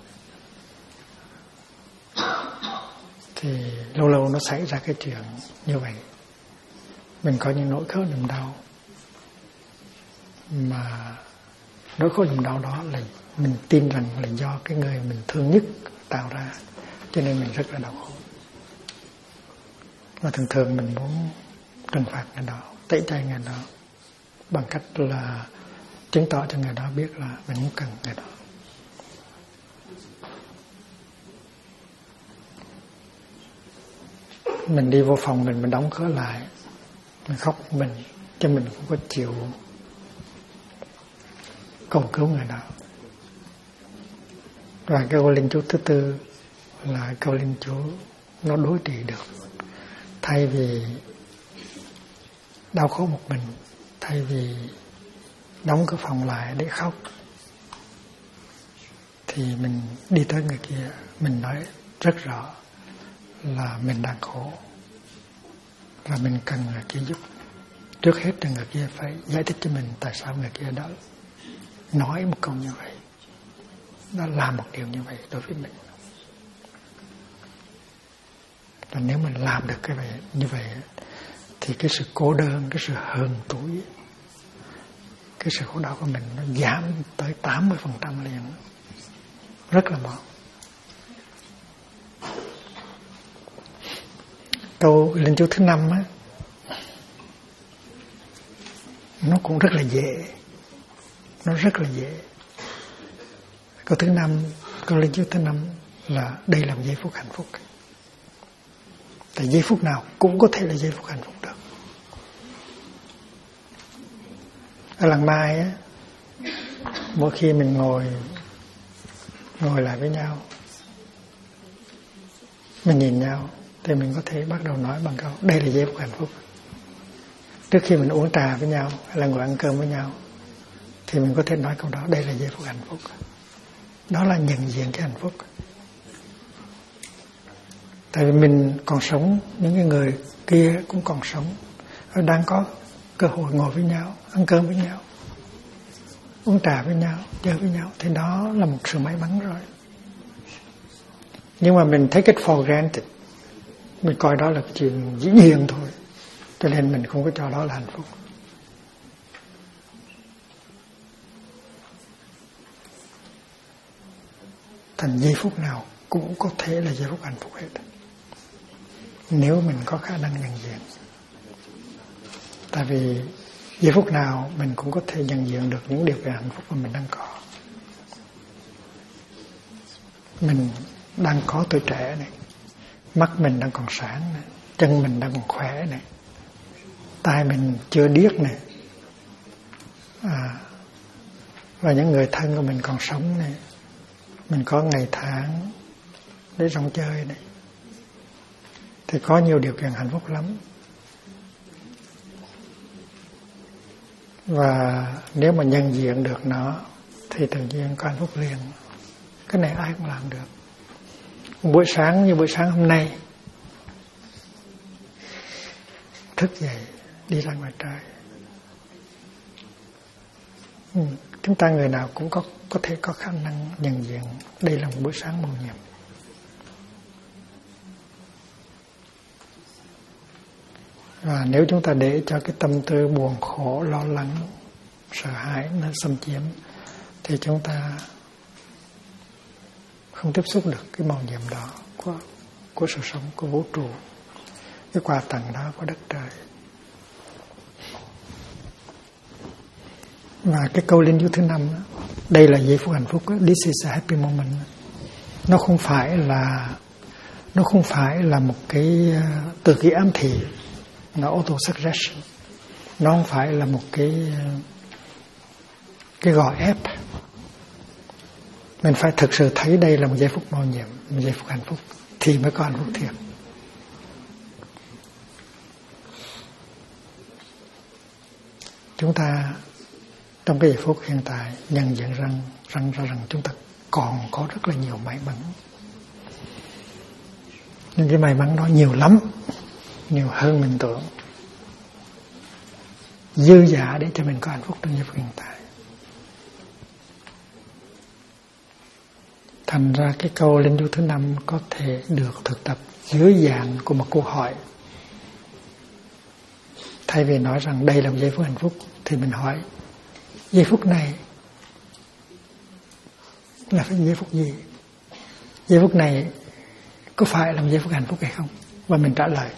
Thì lâu lâu nó xảy ra cái chuyện như vậy. Mình có những nỗi khổ niềm đau, mà nỗi khổ niềm đau đó là mình tin rằng là do cái người mình thương nhất tạo ra, cho nên mình rất là đau khổ. Và thường thường mình muốn trừng phạt người đó, tẩy chay người đó bằng cách là chứng tỏ cho người đó biết là mình không cần người đó. Mình đi vô phòng mình đóng cửa lại, mình khóc mình, cho mình không có chịu cầu cứu người đó. Và cái câu linh chú thứ tư là câu linh chú nó đối trị được. Thay vì đau khổ một mình, thay vì đóng cửa phòng lại để khóc, thì mình đi tới người kia, mình nói rất rõ là mình đang khổ và mình cần người kia giúp. Trước hết thì người kia phải giải thích cho mình tại sao người kia đã nói một câu như vậy, đã làm một điều như vậy đối với mình. Và nếu mình làm được cái vậy như vậy thì cái sự cô đơn, cái sự hờn tủi, cái sự khổ đau của mình nó giảm tới 80% liền, rất là mau. Câu linh chú thứ 5 á, nó cũng rất là dễ, nó rất là dễ. Câu thứ 5, câu linh chú thứ 5 là đây là một giây phút hạnh phúc. Tại giây phút nào cũng có thể là giây phút hạnh phúc được. Ở làng Mai á, mỗi khi mình ngồi lại với nhau, mình nhìn nhau, thì mình có thể bắt đầu nói bằng câu đây là giây phút hạnh phúc. Trước khi mình uống trà với nhau hay là ngồi ăn cơm với nhau, thì mình có thể nói câu đó, đây là giây phút hạnh phúc. Đó là nhận diện cái hạnh phúc. Tại vì mình còn sống, những cái người kia cũng còn sống, đang có cơ hội ngồi với nhau, ăn cơm với nhau, uống trà với nhau, chơi với nhau, thì đó là một sự may mắn rồi. Nhưng mà mình take it for granted, mình coi đó là chuyện dĩ nhiên thôi, cho nên mình không có cho đó là hạnh phúc. Thành giây phút nào cũng có thể là giây phút hạnh phúc hết, nếu mình có khả năng nhận diện. Tại vì giây phút nào mình cũng có thể nhận diện được những điều kiện hạnh phúc mà mình đang có. Mình đang có tuổi trẻ này, mắt mình đang còn sáng này, chân mình đang còn khỏe này, tai mình chưa điếc này, và những người thân của mình còn sống này, mình có ngày tháng để rong chơi này, thì có nhiều điều kiện hạnh phúc lắm. Và nếu mà nhận diện được nó thì tự nhiên có hạnh phúc liền. Cái này ai cũng làm được. Buổi sáng như buổi sáng hôm nay, thức dậy đi ra ngoài trời, chúng ta người nào cũng có thể có khả năng nhận diện đây là một buổi sáng mầu nhiệm. Và nếu chúng ta để cho cái tâm tư buồn khổ, lo lắng, sợ hãi nó xâm chiếm, thì chúng ta không tiếp xúc được cái màu nhiệm đó của sự sống, của vũ trụ, cái quà tặng đó của đất trời. Và cái câu linh dư thứ 5, đây là giây phút hạnh phúc, this is a happy moment. Nó không phải là một cái từ cái ám thị, nó auto suggestion. Nó không phải là một cái gò ép. Mình phải thực sự thấy đây là một giây phút mầu nhiệm, một giây phút hạnh phúc, thì mới có hạnh phúc thiệt. Chúng ta trong cái giây phút hiện tại nhận diện rằng chúng ta còn có rất là nhiều may mắn. Nhưng cái may mắn đó nhiều lắm, nhiều hơn mình tưởng, dư dả để cho mình có hạnh phúc trong giây phút hiện tại. Thành ra cái câu linh dư thứ 5 có thể được thực tập dưới dạng của một câu hỏi. Thay vì nói rằng đây là một giây phút hạnh phúc, thì mình hỏi giây phút này là phải giây phút gì? Giây phút này có phải là một giây phút hạnh phúc hay không? Và mình trả lời.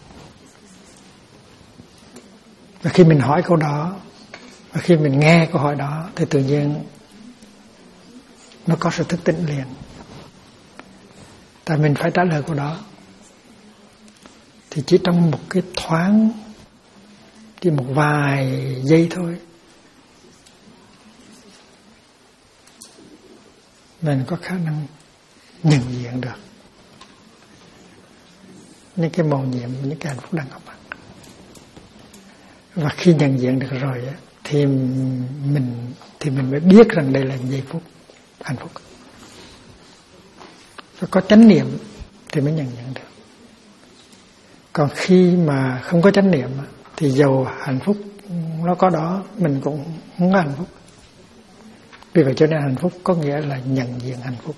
Và khi mình hỏi câu đó, và khi mình nghe câu hỏi đó, thì tự nhiên nó có sự thức tỉnh liền. Tại mình phải trả lời câu đó. Thì chỉ trong một cái thoáng, chỉ một vài giây thôi, mình có khả năng nhận diện được những cái mầu nhiệm, những cái hạnh phúc đang có mặt. Và khi nhận diện được rồi thì mình mới biết rằng đây là giây phút hạnh phúc. Và có chánh niệm thì mới nhận diện được. Còn khi mà không có chánh niệm thì dầu hạnh phúc nó có đó, mình cũng không có hạnh phúc. Vì vậy cho nên hạnh phúc có nghĩa là nhận diện hạnh phúc.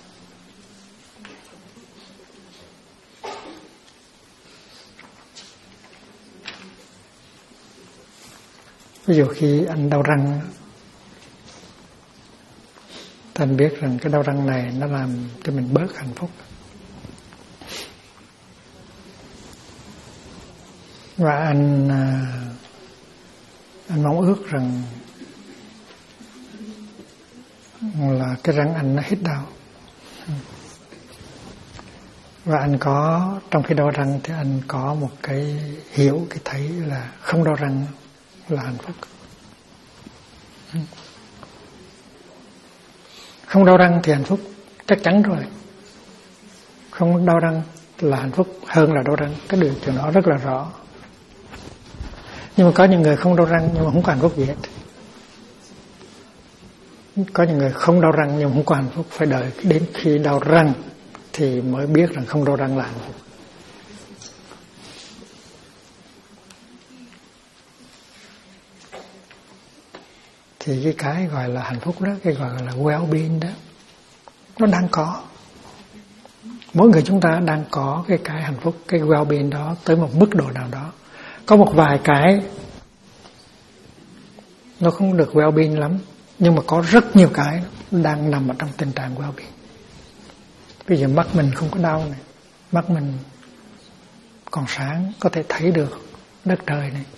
Ví dụ khi anh đau răng, thì anh biết rằng cái đau răng này nó làm cho mình bớt hạnh phúc. Và anh mong ước rằng là cái răng anh nó hết đau. Và anh có, trong khi đau răng thì anh có một cái hiểu, cái thấy là không đau răng là hạnh phúc. Không đau răng thì hạnh phúc chắc chắn rồi. Không đau răng là hạnh phúc hơn là đau răng. Cái điều chuyện đó rất là rõ. Nhưng mà có những người không đau răng nhưng mà không có hạnh phúc gì hết. Có những người không đau răng nhưng không có hạnh phúc, phải đợi đến khi đau răng thì mới biết rằng không đau răng là hạnh phúc. Thì cái gọi là hạnh phúc đó, cái gọi là well-being đó, nó đang có. Mỗi người chúng ta đang có cái hạnh phúc, cái well-being đó tới một mức độ nào đó. Có một vài cái nó không được well-being lắm, nhưng mà có rất nhiều cái đang nằm ở trong tình trạng well-being. Bây giờ mắt mình không có đau này, mắt mình còn sáng, có thể thấy được đất trời này,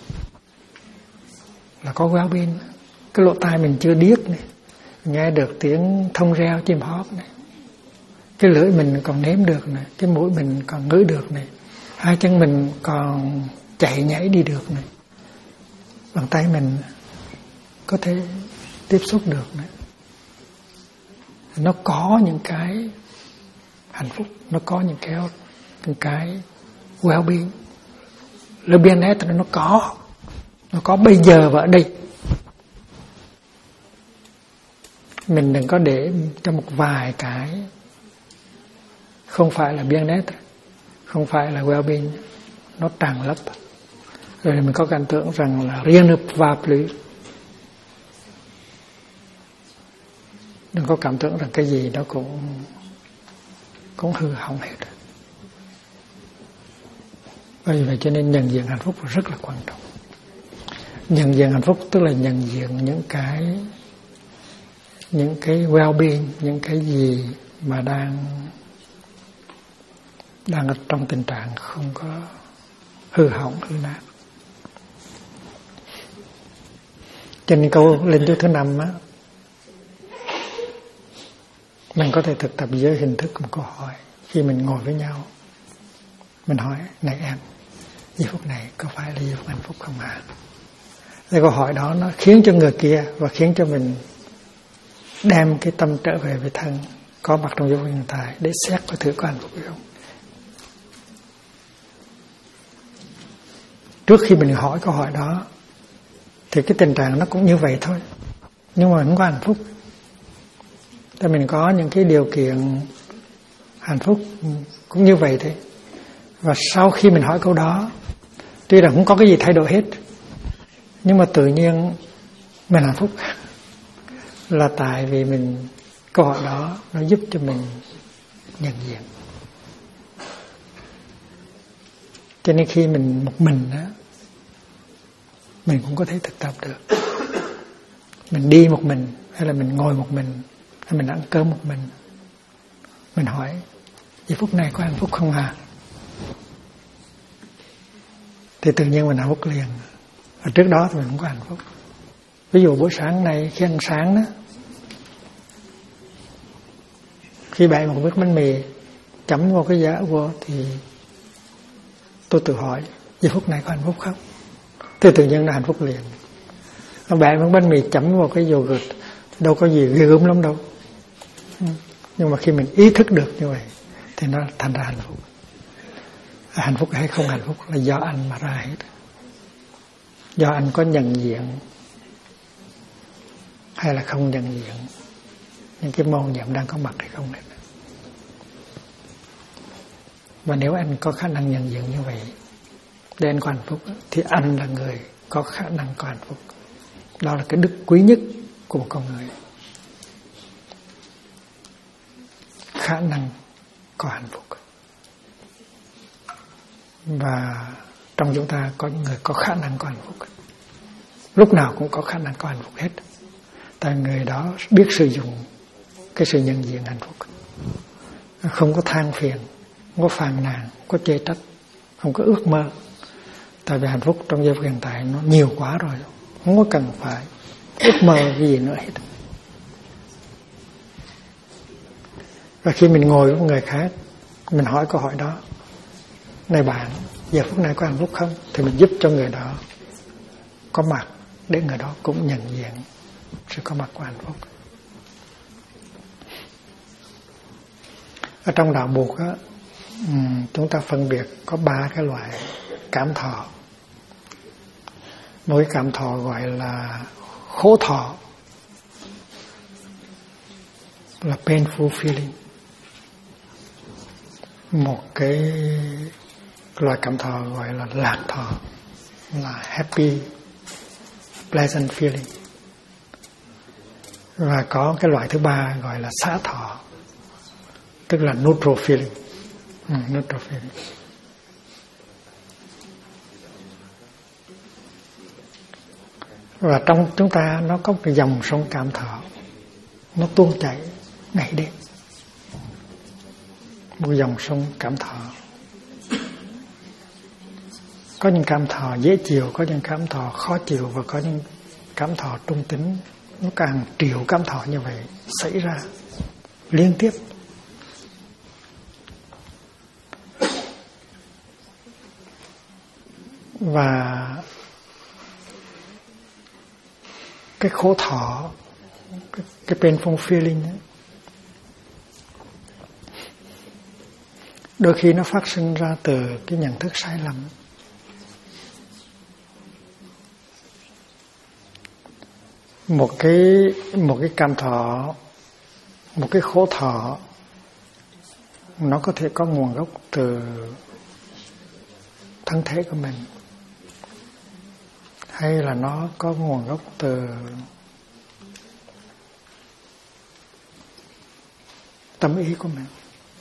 là có well-being. Cái lỗ tai mình chưa điếc này, nghe được tiếng thông reo chim hót này, cái lưỡi mình còn nếm được này, cái mũi mình còn ngửi được này, hai chân mình còn chạy nhảy đi được này, bàn tay mình có thể tiếp xúc được này. Nó có những cái hạnh phúc, nó có những cái well-being. Le bien-être nó có bây giờ và ở đây. Mình đừng có để cho một vài cái không phải là bien-être, không phải là well-being, nó tràn lấp. Rồi mình có cảm tưởng rằng là rien ne va plus. Đừng có cảm tưởng rằng cái gì đó cũng hư hỏng hết. Bởi vậy cho nên nhận diện hạnh phúc rất là quan trọng. Nhận diện hạnh phúc tức là nhận diện những cái well-being, những cái gì mà đang ở trong tình trạng không có hư hỏng, hư nát. Cho nên câu lên chú thứ 5 á, mình có thể thực tập dưới hình thức một câu hỏi. Khi mình ngồi với nhau, mình hỏi: này em, giây phút này có phải là giây phút hạnh phúc không ạ? Thì câu hỏi đó nó khiến cho người kia và khiến cho mình đem cái tâm trở về với thân, có mặt trong giây phút hiện tại, để xét coi thử có hạnh phúc hay không. Trước khi mình hỏi câu hỏi đó thì cái tình trạng nó cũng như vậy thôi, nhưng mà không có hạnh phúc. Tại mình có những cái điều kiện hạnh phúc cũng như vậy thôi. Và sau khi mình hỏi câu đó, tuy rằng không có cái gì thay đổi hết, nhưng mà tự nhiên mình hạnh phúc. Là tại vì mình, câu hỏi đó nó giúp cho mình nhận diện. Cho nên khi mình một mình đó, mình cũng có thể thực tập được. Mình đi một mình, hay là mình ngồi một mình, hay mình ăn cơm một mình, mình hỏi: giây phút này có hạnh phúc không hả? Thì tự nhiên mình hạnh phúc liền. Và trước đó thì mình không có hạnh phúc. Ví dụ buổi sáng này khi ăn sáng đó, khi bẻ một miếng bánh mì chấm vào cái giá vô thì tôi tự hỏi: giây phút này có hạnh phúc không? Thì tự nhiên là hạnh phúc liền. Bẻ miếng bánh mì chấm vào cái yogurt đâu có gì ghê gớm lắm đâu, nhưng mà khi mình ý thức được như vậy thì nó thành ra hạnh phúc. Hạnh phúc hay không hạnh phúc là do anh mà ra hết. Do anh có nhận diện hay là không nhận diện những cái mâu nhiệm đang có mặt hay không. Và nếu anh có khả năng nhận diện như vậy để anh có hạnh phúc, thì anh là người có khả năng có hạnh phúc. Đó là cái đức quý nhất của một con người. Khả năng có hạnh phúc. Và trong chúng ta có những người có khả năng có hạnh phúc. Lúc nào cũng có khả năng có hạnh phúc hết. Tại người đó biết sử dụng cái sự nhận diện hạnh phúc. Không có than phiền, không có phàn nàn, không có chê trách, không có ước mơ. Tại vì hạnh phúc trong giây phút hiện tại nó nhiều quá rồi, không có cần phải ước mơ cái gì nữa hết. Và khi mình ngồi với người khác, mình hỏi câu hỏi đó: này bạn, giờ phút này có hạnh phúc không? Thì mình giúp cho người đó có mặt, để người đó cũng nhận diện sự có mặt của hạnh phúc. Ở trong đạo Bụt á, chúng ta phân biệt có 3 cái loại cảm thọ. Mỗi cảm thọ gọi là khổ thọ. là painful feeling. Một cái loại cảm thọ gọi là lạc thọ, là happy pleasant feeling. Và có cái loại thứ ba gọi là xả thọ, tức là neutral feeling. Neutral feeling. Và trong chúng ta nó có một cái dòng sông cảm thọ, nó tuôn chảy ngày đêm, một dòng sông cảm thọ. Có những cảm thọ dễ chịu, có những cảm thọ khó chịu, và có những cảm thọ trung tính. Nó càng triệu cảm thọ như vậy xảy ra liên tiếp. Và cái khổ thọ, cái painful feeling ấy, đôi khi nó phát sinh ra từ cái nhận thức sai lầm. Một cái cảm thọ, một cái khổ thọ, nó có thể có nguồn gốc từ thân thể của mình, hay là nó có nguồn gốc từ tâm ý của mình.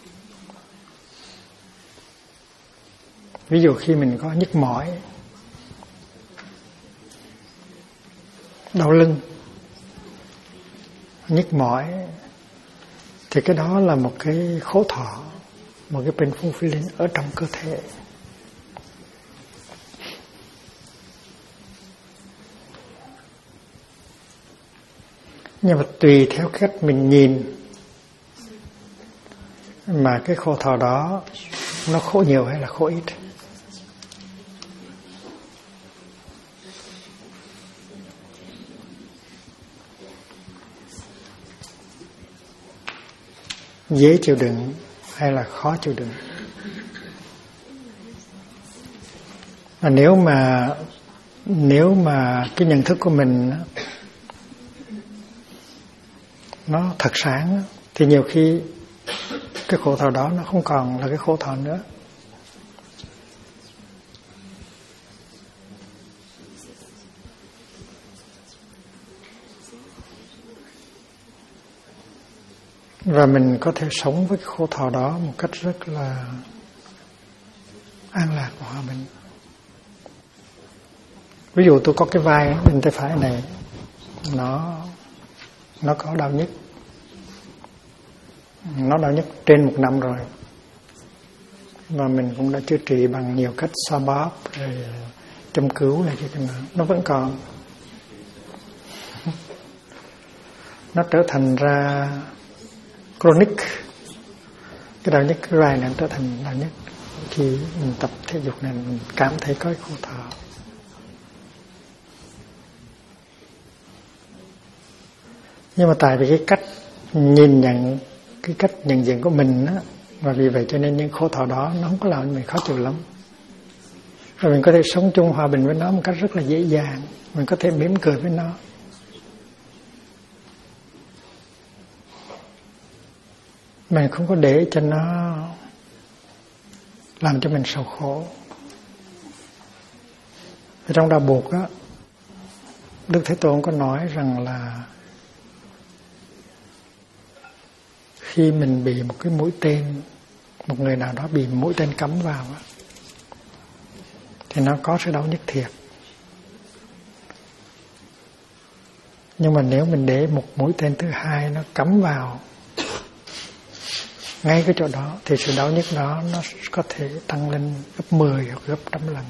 Ví dụ khi mình có nhức mỏi, đau lưng, nhức mỏi, thì cái đó là một cái khổ thọ, một cái painful feeling ở trong cơ thể. Nhưng mà tùy theo cách mình nhìn mà cái khổ thọ đó nó khổ nhiều hay là khổ ít. Dễ chịu đựng hay là khó chịu đựng. Và nếu mà cái nhận thức của mình nó thật sáng, thì nhiều khi cái khổ thọ đó nó không còn là cái khổ thọ nữa. Và mình có thể sống với cái khổ thọ đó một cách rất là an lạc và hòa bình. Ví dụ tôi có cái vai bên tay phải này, nó có đau nhức. Nó đau nhức trên 1 năm rồi. Và mình cũng đã chữa trị bằng nhiều cách, xoa bóp, rồi châm cứu này kia, nó vẫn còn. Nó trở thành ra chronic. Cái đau nhức cái vai này trở thành đau nhức. Khi mình tập thể dục này mình cảm thấy có khổ thọ. Nhưng mà tại vì cái cách nhìn nhận, cái cách nhận diện của mình á, và vì vậy cho nên những khổ thọ đó nó không có làm mình khó chịu lắm. Rồi mình có thể sống chung hòa bình với nó một cách rất là dễ dàng. Mình có thể mỉm cười với nó. Mình không có để cho nó làm cho mình sầu khổ. Ở trong Đạo Buộc á, Đức Thế Tôn có nói rằng là khi mình bị một cái mũi tên, một người nào đó bị mũi tên cắm vào á, thì nó có sự đau nhức thiệt. Nhưng mà nếu mình để một mũi tên thứ hai nó cắm vào ngay cái chỗ đó, thì sự đau nhức đó nó có thể tăng lên gấp 10 hoặc gấp 100 lần.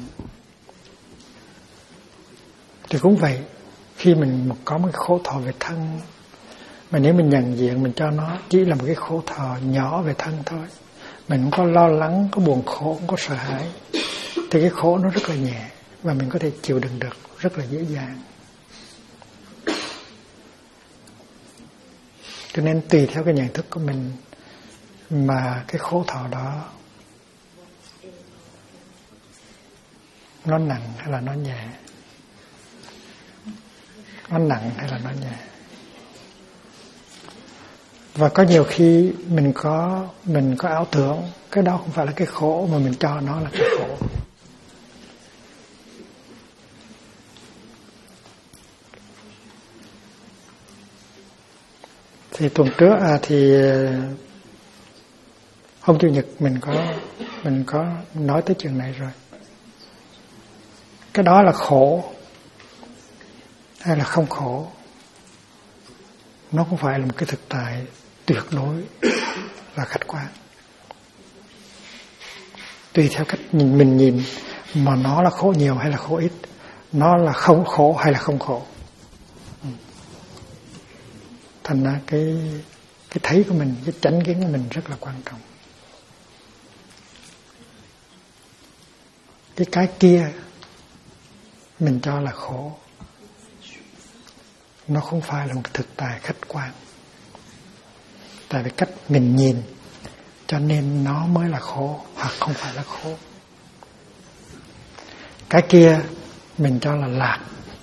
Thì cũng vậy, khi mình có một cái khổ thọ về thân, mà nếu mình nhận diện, mình cho nó chỉ là một cái khổ thọ nhỏ về thân thôi, mình không có lo lắng, có buồn khổ, không có sợ hãi, thì cái khổ nó rất là nhẹ và mình có thể chịu đựng được rất là dễ dàng. Cho nên tùy theo cái nhận thức của mình mà cái khổ thọ đó nó nặng hay là nó nhẹ, nó nặng hay là nó nhẹ. Và có nhiều khi mình có ảo tưởng cái đó không phải là cái khổ, mà mình cho nó là cái khổ. Thì tuần trước thì hôm Chủ nhật mình có nói tới chuyện này rồi. Cái đó là khổ hay là không khổ, nó không phải là một cái thực tại tuyệt đối là khách quan. Tùy theo cách mình nhìn mà nó là khổ nhiều hay là khổ ít, nó là không khổ hay là không khổ. Thành ra cái thấy của mình, cái chánh kiến của mình rất là quan trọng. Cái kia mình cho là khổ, nó không phải là một thực tại khách quan. Tại vì cách mình nhìn cho nên nó mới là khổ, hoặc không phải là khổ. Cái kia mình cho là lạc,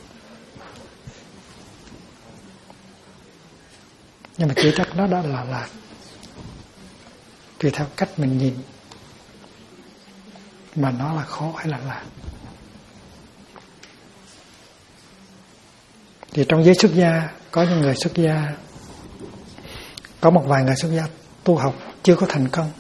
nhưng mà chỉ chắc nó đã là lạc, tùy theo cách mình nhìn mà nó là khổ hay là lạc. Thì trong giới xuất gia có những người xuất gia, có một vài người xuất gia tu học chưa có thành công,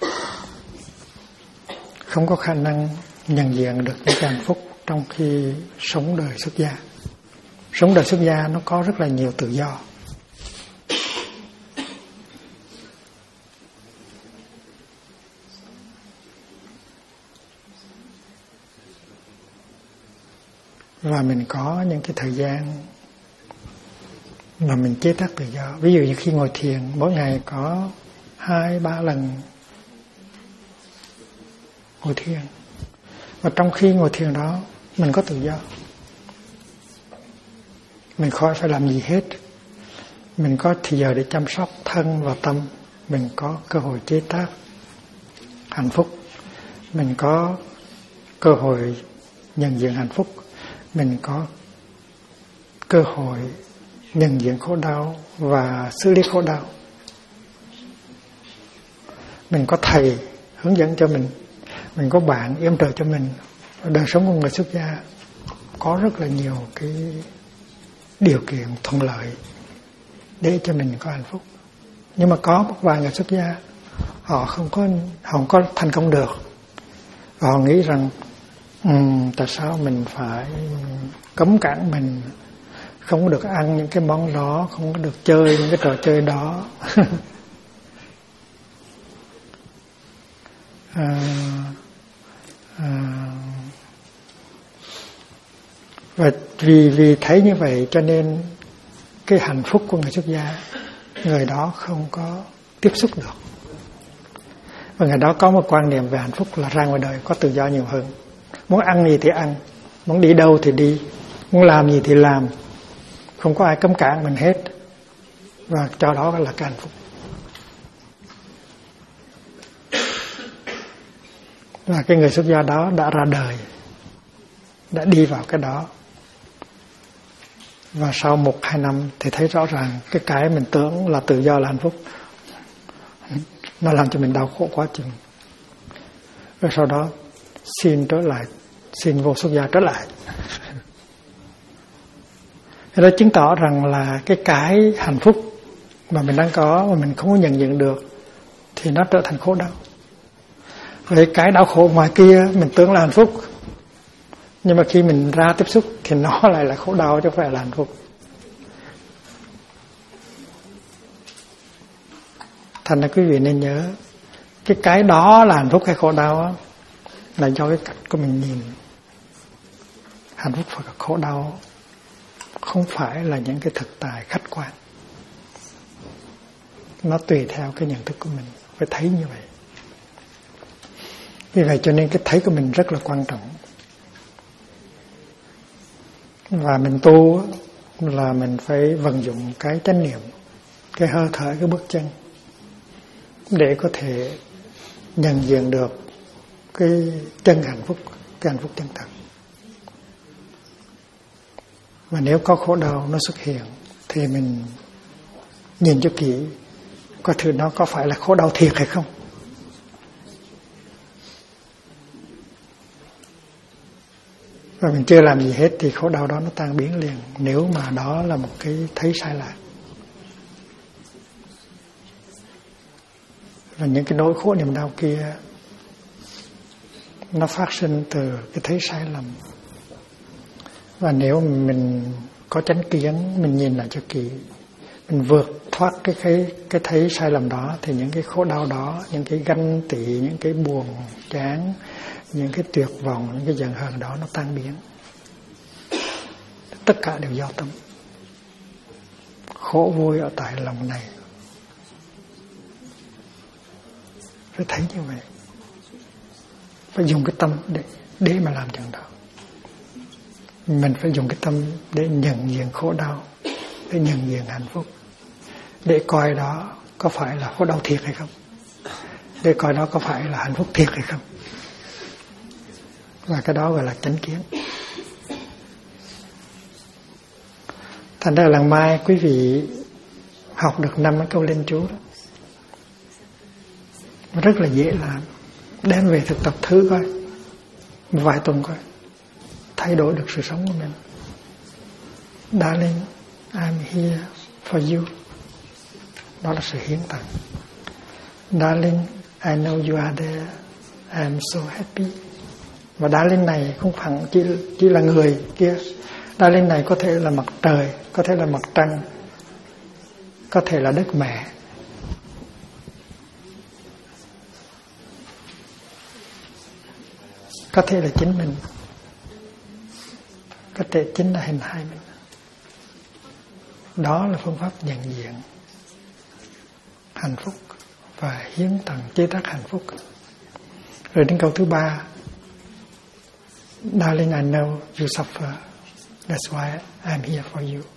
không có khả năng nhận diện được những cái hạnh phúc trong khi sống đời xuất gia. Sống đời xuất gia nó có rất là nhiều tự do. Và mình có những cái thời gian mà mình chế tác tự do. Ví dụ như khi ngồi thiền, mỗi ngày có 2-3 lần ngồi thiền. Và trong khi ngồi thiền đó, mình có tự do. Mình khỏi phải làm gì hết. Mình có thời giờ để chăm sóc thân và tâm. Mình có cơ hội chế tác hạnh phúc. Mình có cơ hội nhận diện hạnh phúc. Mình có cơ hội nhận diện khổ đau và xử lý khổ đau. Mình có thầy hướng dẫn cho mình có bạn yểm trợ cho mình. Đời sống của người xuất gia có rất là nhiều cái điều kiện thuận lợi để cho mình có hạnh phúc. Nhưng mà có một vài người xuất gia họ không có thành công được, và họ nghĩ rằng tại sao mình phải cấm cản mình không có được ăn những cái món đó, không có được chơi những cái trò chơi đó. Và vì thấy như vậy cho nên cái hạnh phúc của người xuất gia, người đó không có tiếp xúc được. Và người đó có một quan niệm về hạnh phúc là ra ngoài đời có tự do nhiều hơn. Muốn ăn gì thì ăn, muốn đi đâu thì đi, muốn làm gì thì làm, không có ai cấm cản mình hết. Và cho đó là cái hạnh phúc. Và cái người xuất gia đó đã ra đời, đã đi vào cái đó. Và sau 1-2 năm thì thấy rõ ràng cái mình tưởng là tự do là hạnh phúc, nó làm cho mình đau khổ quá chừng. Rồi sau đó xin trở lại, xin vô xuất gia trở lại. Thế đó chứng tỏ rằng là cái hạnh phúc mà mình đang có mà mình không có nhận diện được thì nó trở thành khổ đau. Vậy cái đau khổ ngoài kia mình tưởng là hạnh phúc, nhưng mà khi mình ra tiếp xúc thì nó lại là khổ đau chứ không phải là hạnh phúc. Thành ra quý vị nên nhớ, cái đó là hạnh phúc hay khổ đau đó, là do cái cách của mình nhìn. Hạnh phúc và khổ đau không phải là những cái thực tại khách quan, nó tùy theo cái nhận thức của mình, phải thấy như vậy. Vì vậy cho nên cái thấy của mình rất là quan trọng. Và mình tu là mình phải vận dụng cái chánh niệm, cái hơi thở, cái bước chân, để có thể nhận diện được cái chân hạnh phúc, cái hạnh phúc chân thật. Và nếu có khổ đau nó xuất hiện thì mình nhìn cho kỹ coi thử nó có phải là khổ đau thiệt hay không. Và mình chưa làm gì hết thì khổ đau đó nó tan biến liền, nếu mà đó là một cái thấy sai lạc. Và những cái nỗi khổ niềm đau kia nó phát sinh từ cái thấy sai lầm. Và nếu mình có chánh kiến, mình nhìn lại cho kỹ, mình vượt thoát cái thấy sai lầm đó, thì những cái khổ đau đó, những cái ganh tị, những cái buồn chán, những cái tuyệt vọng, những cái giận hờn đó nó tan biến. Tất cả đều do tâm. Khổ vui ở tại lòng này. Phải thấy như vậy. Phải dùng cái tâm để mà làm chuyện đó. Mình phải dùng cái tâm để nhận diện khổ đau, để nhận diện hạnh phúc, để coi đó có phải là khổ đau thiệt hay không, để coi đó có phải là hạnh phúc thiệt hay không. Và cái đó gọi là chánh kiến. Thành ra lần mai quý vị học được 5 cái câu linh chú đó, rất là dễ làm. Đem về thực tập thử coi, vài tuần coi, thay đổi được sự sống của mình. Darling, I'm here for you. Đó là sự hiến tặng. Darling, I know you are there. I'm so happy. Và darling này không phải chỉ là người kia. Darling này có thể là mặt trời, có thể là mặt trăng, có thể là đất mẹ. Có thể là chính mình, có thể chính là hình hài mình. Đó là phương pháp nhận diện hạnh phúc và hiến tặng chế tác hạnh phúc. Rồi đến câu thứ 3, Darling, I know you suffer. That's why I'm here for you.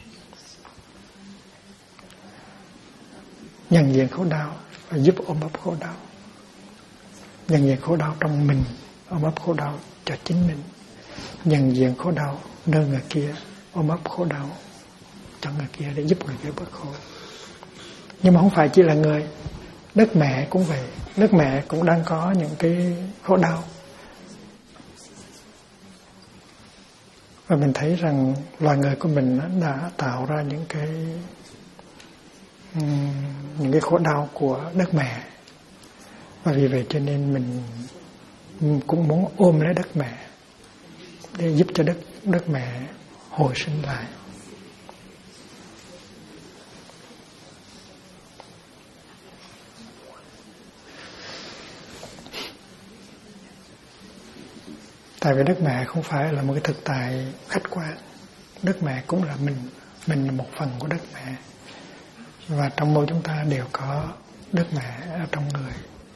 Nhận diện khổ đau và giúp ôm ấp khổ đau. Nhận diện khổ đau trong mình, ôm ấp khổ đau cho chính mình. Nhận diện khổ đau nơi người kia, ôm ấp khổ đau cho người kia để giúp người kia bớt khổ. Nhưng mà không phải chỉ là người, đất mẹ cũng vậy. Đất mẹ cũng đang có những cái khổ đau. Và mình thấy rằng loài người của mình đã tạo ra những cái khổ đau của đất mẹ. Và vì vậy cho nên mình cũng muốn ôm lấy đất mẹ để giúp cho đất mẹ hồi sinh lại. Tại vì đất mẹ không phải là một cái thực tại khách quan. Đất mẹ cũng là mình là một phần của đất mẹ. Và trong mỗi chúng ta đều có đất mẹ ở trong người.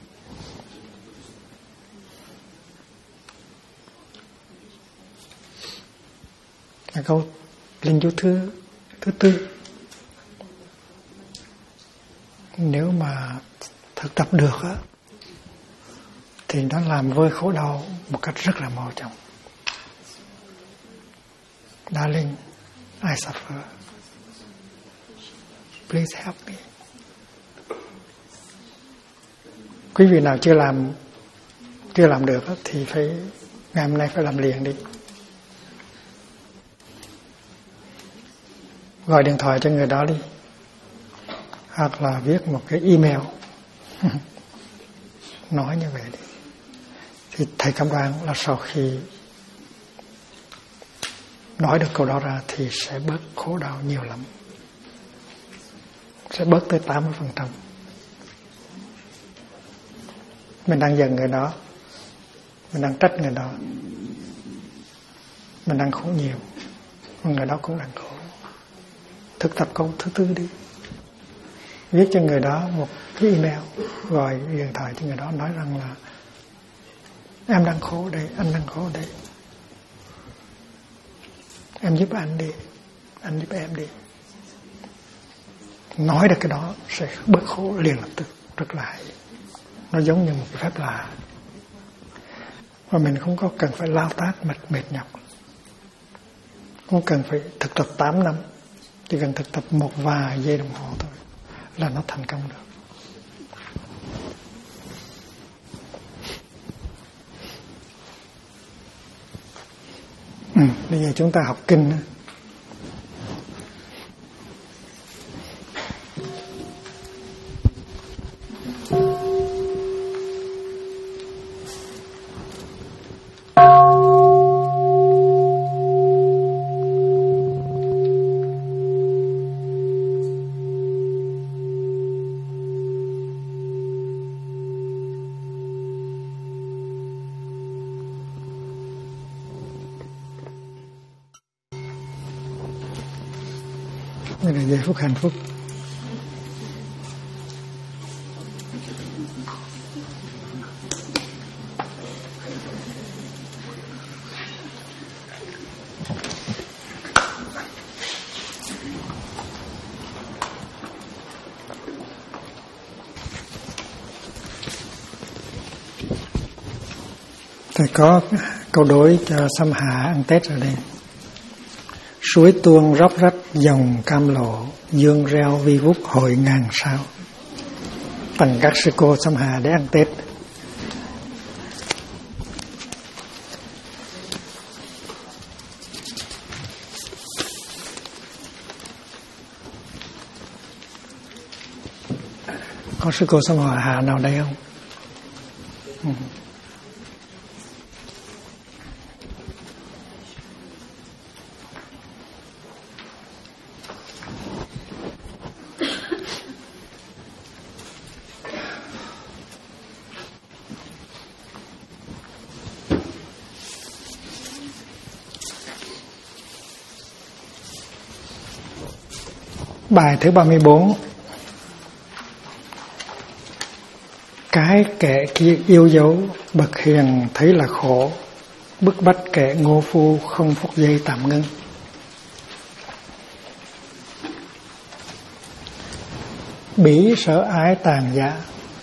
Câu linh chú thứ 4. Nếu mà thực tập được á, thì nó làm vơi khổ đau một cách rất là mau chóng. Darling, I suffer. Please help me. Quý vị nào chưa làm được á, thì ngày hôm nay phải làm liền đi. Gọi điện thoại cho người đó đi, hoặc là viết một cái email nói như vậy đi. Thì thầy cam đoan là sau khi nói được câu đó ra thì sẽ bớt khổ đau nhiều lắm, sẽ bớt tới 80%. Mình đang giận người đó, mình đang trách người đó, mình đang khổ nhiều, người đó cũng đang khổ. Thực tập câu thứ 4 đi, viết cho người đó một cái email, gọi điện thoại cho người đó, nói rằng là em đang khổ đây, anh đang khổ đây, em giúp anh đi, anh giúp em đi. Nói được cái đó sẽ bớt khổ liền lập tức, rất là hay. Nó giống như một cái phép lạ. Và mình không có cần phải lao tác mệt nhọc, không cần phải thực tập 8 năm, chỉ cần thực tập một vài giây đồng hồ thôi là nó thành công được. Bây giờ chúng ta học kinh. Đây là giây phút hạnh phúc. Thầy có câu đối cho Sâm Hà ăn Tết ở đây. Suối tuôn róc rách dòng cam lộ, dương reo vi vút hội ngàn sao. Tặng các sư cô Sâm Hà để ăn Tết. Có sư cô Sâm Hà nào đây không? Bài thứ 34. Cái kẻ kia yêu dấu, bậc hiền thấy là khổ, bức bách kẻ ngô phu không phút giây tạm ngưng. Bỉ sợ ái tàn dạ.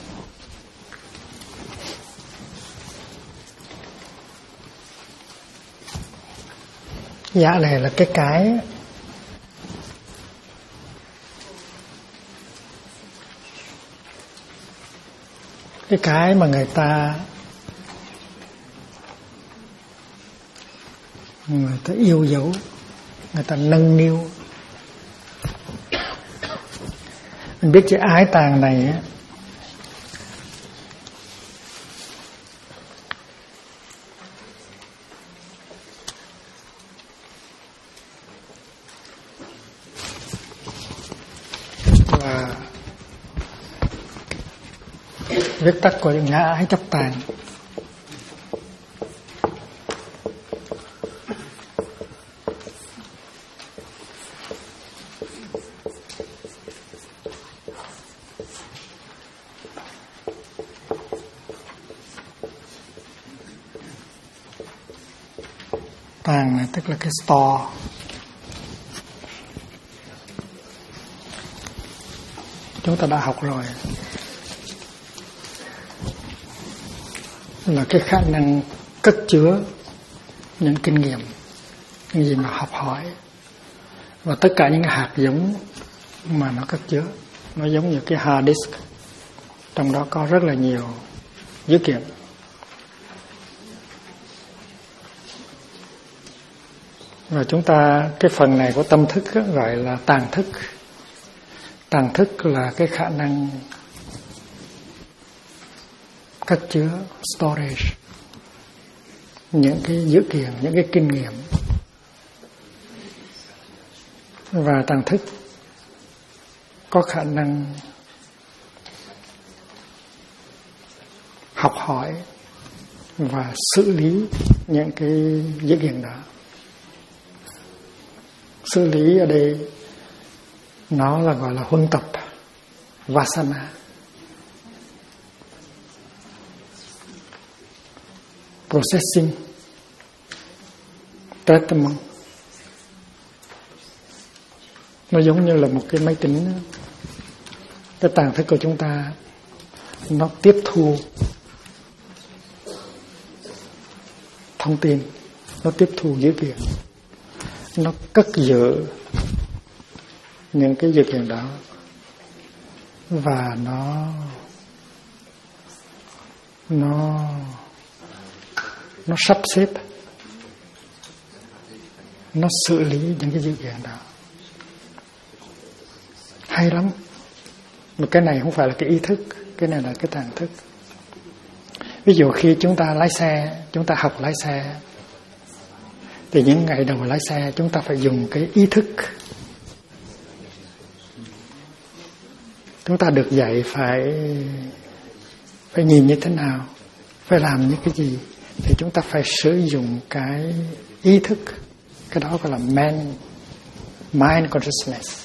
Dạ này là cái mà người ta yêu dấu, người ta nâng niu. Mình biết chữ ái tàng này á, và viết tắt của ngã ái chấp tàng. Tàng này tức là cái store. Chúng ta đã học rồi, là cái khả năng cất chứa những kinh nghiệm, những gì mà học hỏi, và tất cả những hạt giống mà nó cất chứa. Nó giống như cái hard disk, trong đó có rất là nhiều dữ kiện. Và chúng ta, cái phần này của tâm thức đó, gọi là tàng thức. Tàng thức là cái khả năng cất chứa, storage, những cái dữ kiện, những cái kinh nghiệm. Và tàng thức có khả năng học hỏi và xử lý những cái dữ kiện đó. Xử lý ở đây nó là gọi là huân tập, Vasana. Processing, treatment. Nó giống như là một cái máy tính. Cái tàng thức của chúng ta nó tiếp thu thông tin, nó tiếp thu dữ kiện, nó cất giữ những cái dữ kiện đó, và nó sắp xếp, nó xử lý những cái dữ kiện đó. Hay lắm. Mà cái này không phải là cái ý thức, cái này là cái tàng thức. Ví dụ khi chúng ta lái xe, chúng ta học lái xe, thì những ngày đầu lái xe chúng ta phải dùng cái ý thức. Chúng ta được dạy phải nhìn như thế nào, phải làm những cái gì, thì chúng ta phải sử dụng cái ý thức. Cái đó gọi là mind consciousness.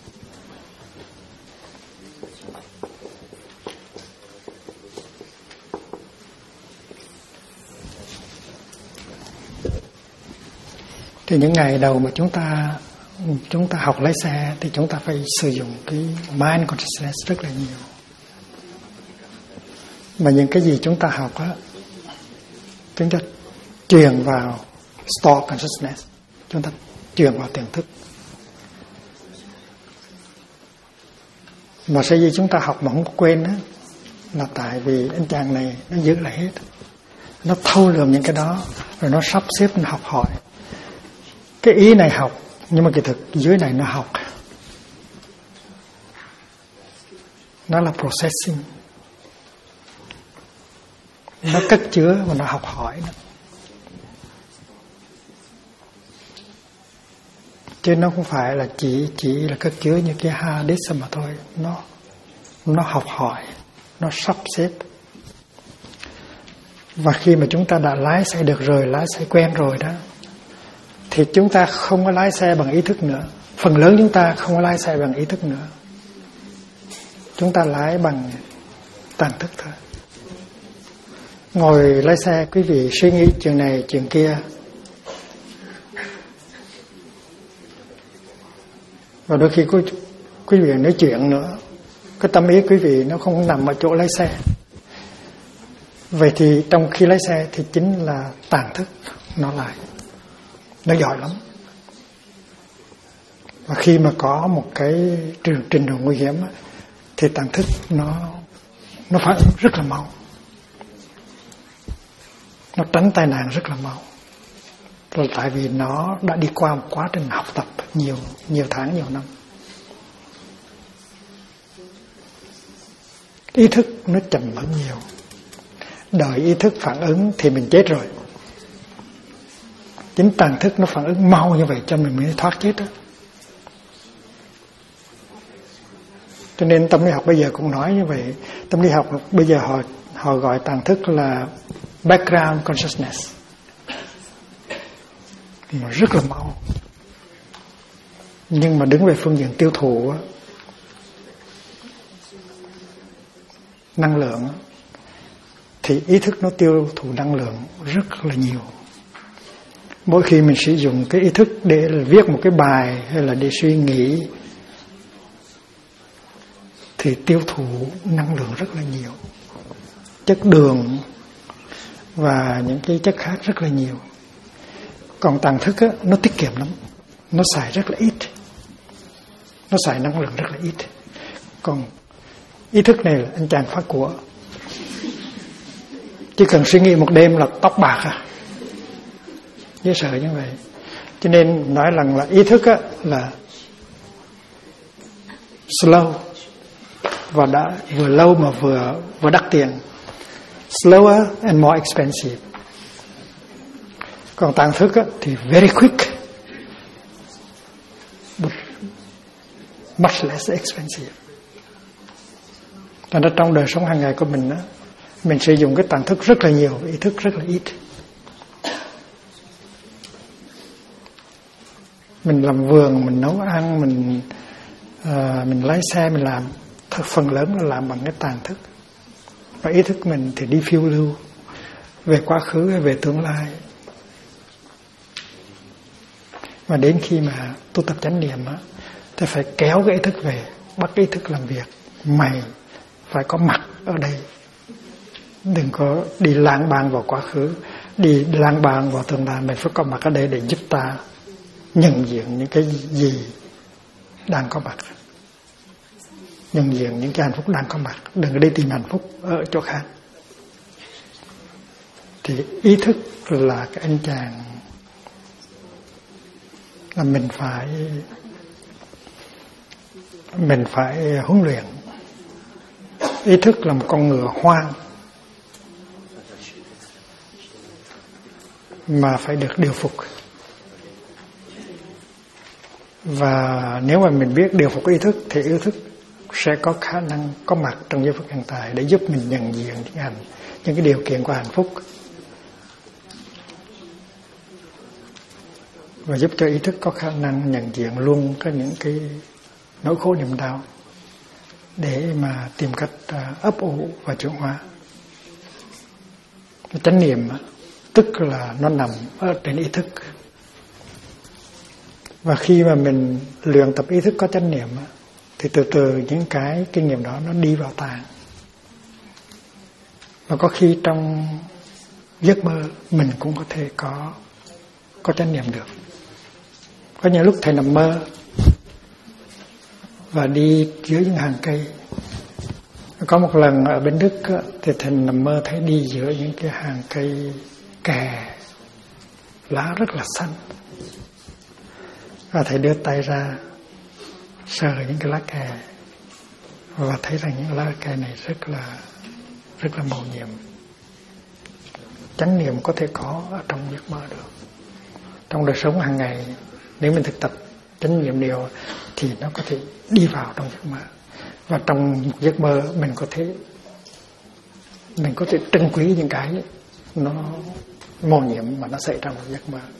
Thì những ngày đầu mà chúng ta học lái xe thì chúng ta phải sử dụng cái mind consciousness rất là nhiều. Mà những cái gì chúng ta học á, chúng ta truyền vào store consciousness, chúng ta truyền vào tiềm thức. Mà sở dĩ chúng ta học mà không có quên á, là tại vì anh chàng này nó giữ lại hết, nó thâu lượm những cái đó, rồi nó sắp xếp, nó học hỏi. Cái ý này học, nhưng mà kỳ thực dưới này nó học. Nó là processing. Nó cất chứa và nó học hỏi nữa. Chứ nó không phải là chỉ là cất chứa như cái hard disk mà thôi. Nó học hỏi, nó sắp xếp. Và khi mà chúng ta đã lái xe được rồi, lái xe quen rồi đó, thì chúng ta không có lái xe bằng ý thức nữa. Phần lớn chúng ta không có lái xe bằng ý thức nữa. Chúng ta lái bằng tàng thức thôi. Ngồi lái xe, quý vị suy nghĩ chuyện này, chuyện kia. Và đôi khi quý vị nói chuyện nữa, cái tâm ý quý vị nó không nằm ở chỗ lái xe. Vậy thì trong khi lái xe thì chính là tàng thức nó lại. Nó giỏi lắm. Và khi mà có một cái trình độ nguy hiểm thì tàng thức nó phản ứng rất là mau. Nó tránh tai nạn rất là mau. Là tại vì nó đã đi qua một quá trình học tập nhiều tháng, nhiều năm. Ý thức nó chậm hơn nhiều. Đợi ý thức phản ứng thì mình chết rồi. Chính tàng thức nó phản ứng mau như vậy cho mình mới thoát chết đó. Cho nên tâm lý học bây giờ cũng nói như vậy. Tâm lý học bây giờ họ gọi tàng thức là background consciousness. Nó rất là mau. Nhưng mà đứng về phương diện tiêu thụ năng lượng thì ý thức nó tiêu thụ năng lượng rất là nhiều. Mỗi khi mình sử dụng cái ý thức để viết một cái bài hay là để suy nghĩ thì tiêu thụ năng lượng rất là nhiều. Chất đường và những cái chất khác rất là nhiều. Còn tàng thức nó tiết kiệm lắm. Nó xài rất là ít. Nó xài năng lượng rất là ít. Còn ý thức này là anh chàng phát của. Chỉ cần suy nghĩ một đêm là tóc bạc à. Dễ sợ như vậy. Cho nên nói rằng là ý thức là slow và đã vừa lâu mà vừa đắt tiền. Slower and more expensive. Còn tàng thức thì very quick but much less expensive. Cho nên trong đời sống hàng ngày của mình mình sử dụng cái tàng thức rất là nhiều, ý thức rất là ít. Mình làm vườn, mình nấu ăn, mình lái xe, mình làm, phần lớn là làm bằng cái tàng thức. Và ý thức mình thì đi phiêu lưu về quá khứ hay về tương lai. Và đến khi mà tu tập chánh niệm thì phải kéo cái ý thức về, bắt ý thức làm việc. Mày phải có mặt ở đây. Đừng có đi lang bang vào quá khứ, đi lang bang vào tương lai. Mình phải có mặt ở đây để giúp ta nhận diện những cái gì đang có mặt. nhận diện những cái hạnh phúc đang có mặt, đừng có đi tìm hạnh phúc ở chỗ khác. Thì ý thức là cái anh chàng là mình phải huấn luyện. Ý thức là một con ngựa hoang mà phải được điều phục. Và nếu mà mình biết điều phục ý thức thì ý thức sẽ có khả năng có mặt trong giây phút hiện tại để giúp mình nhận diện những cái điều kiện của hạnh phúc, và giúp cho ý thức có khả năng nhận diện luôn có những cái nỗi khổ niềm đau để mà tìm cách ấp ủ và chuyển hóa. Cái chánh niệm tức là nó nằm ở trên ý thức. Và khi mà mình luyện tập ý thức có chánh niệm thì từ từ những cái kinh nghiệm đó nó đi vào tạng. Và có khi trong giấc mơ mình cũng có thể có chánh niệm được. Có những lúc thầy nằm mơ và đi dưới những hàng cây. Có một lần ở bên Đức thì thầy nằm mơ thấy đi giữa những cái hàng cây kè lá rất là xanh. Và thầy đưa tay ra sờ những cái lá kè và thấy rằng những lá kè này rất là màu nhiệm. Chánh niệm có thể có ở trong giấc mơ được. Trong đời sống hàng ngày, nếu mình thực tập chánh niệm nhiều thì nó có thể đi vào trong giấc mơ. Và trong một giấc mơ mình có thể trân quý những cái nó màu nhiệm mà nó xảy ra một giấc mơ.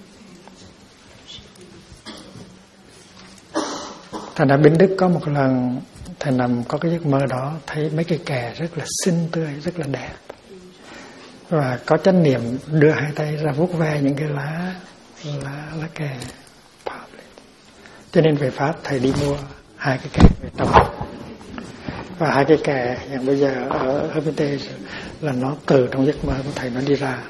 Thành ra bên Đức có một lần thầy nằm có cái giấc mơ đó, thấy mấy cây kè rất là xinh tươi, rất là đẹp. Và có chánh niệm đưa hai tay ra vuốt ve những cái lá kè. Cho nên về Pháp thầy đi mua hai cái kè về trồng. Và hai cái kè hiện bây giờ ở Hermitage là nó từ trong giấc mơ của thầy nó đi ra.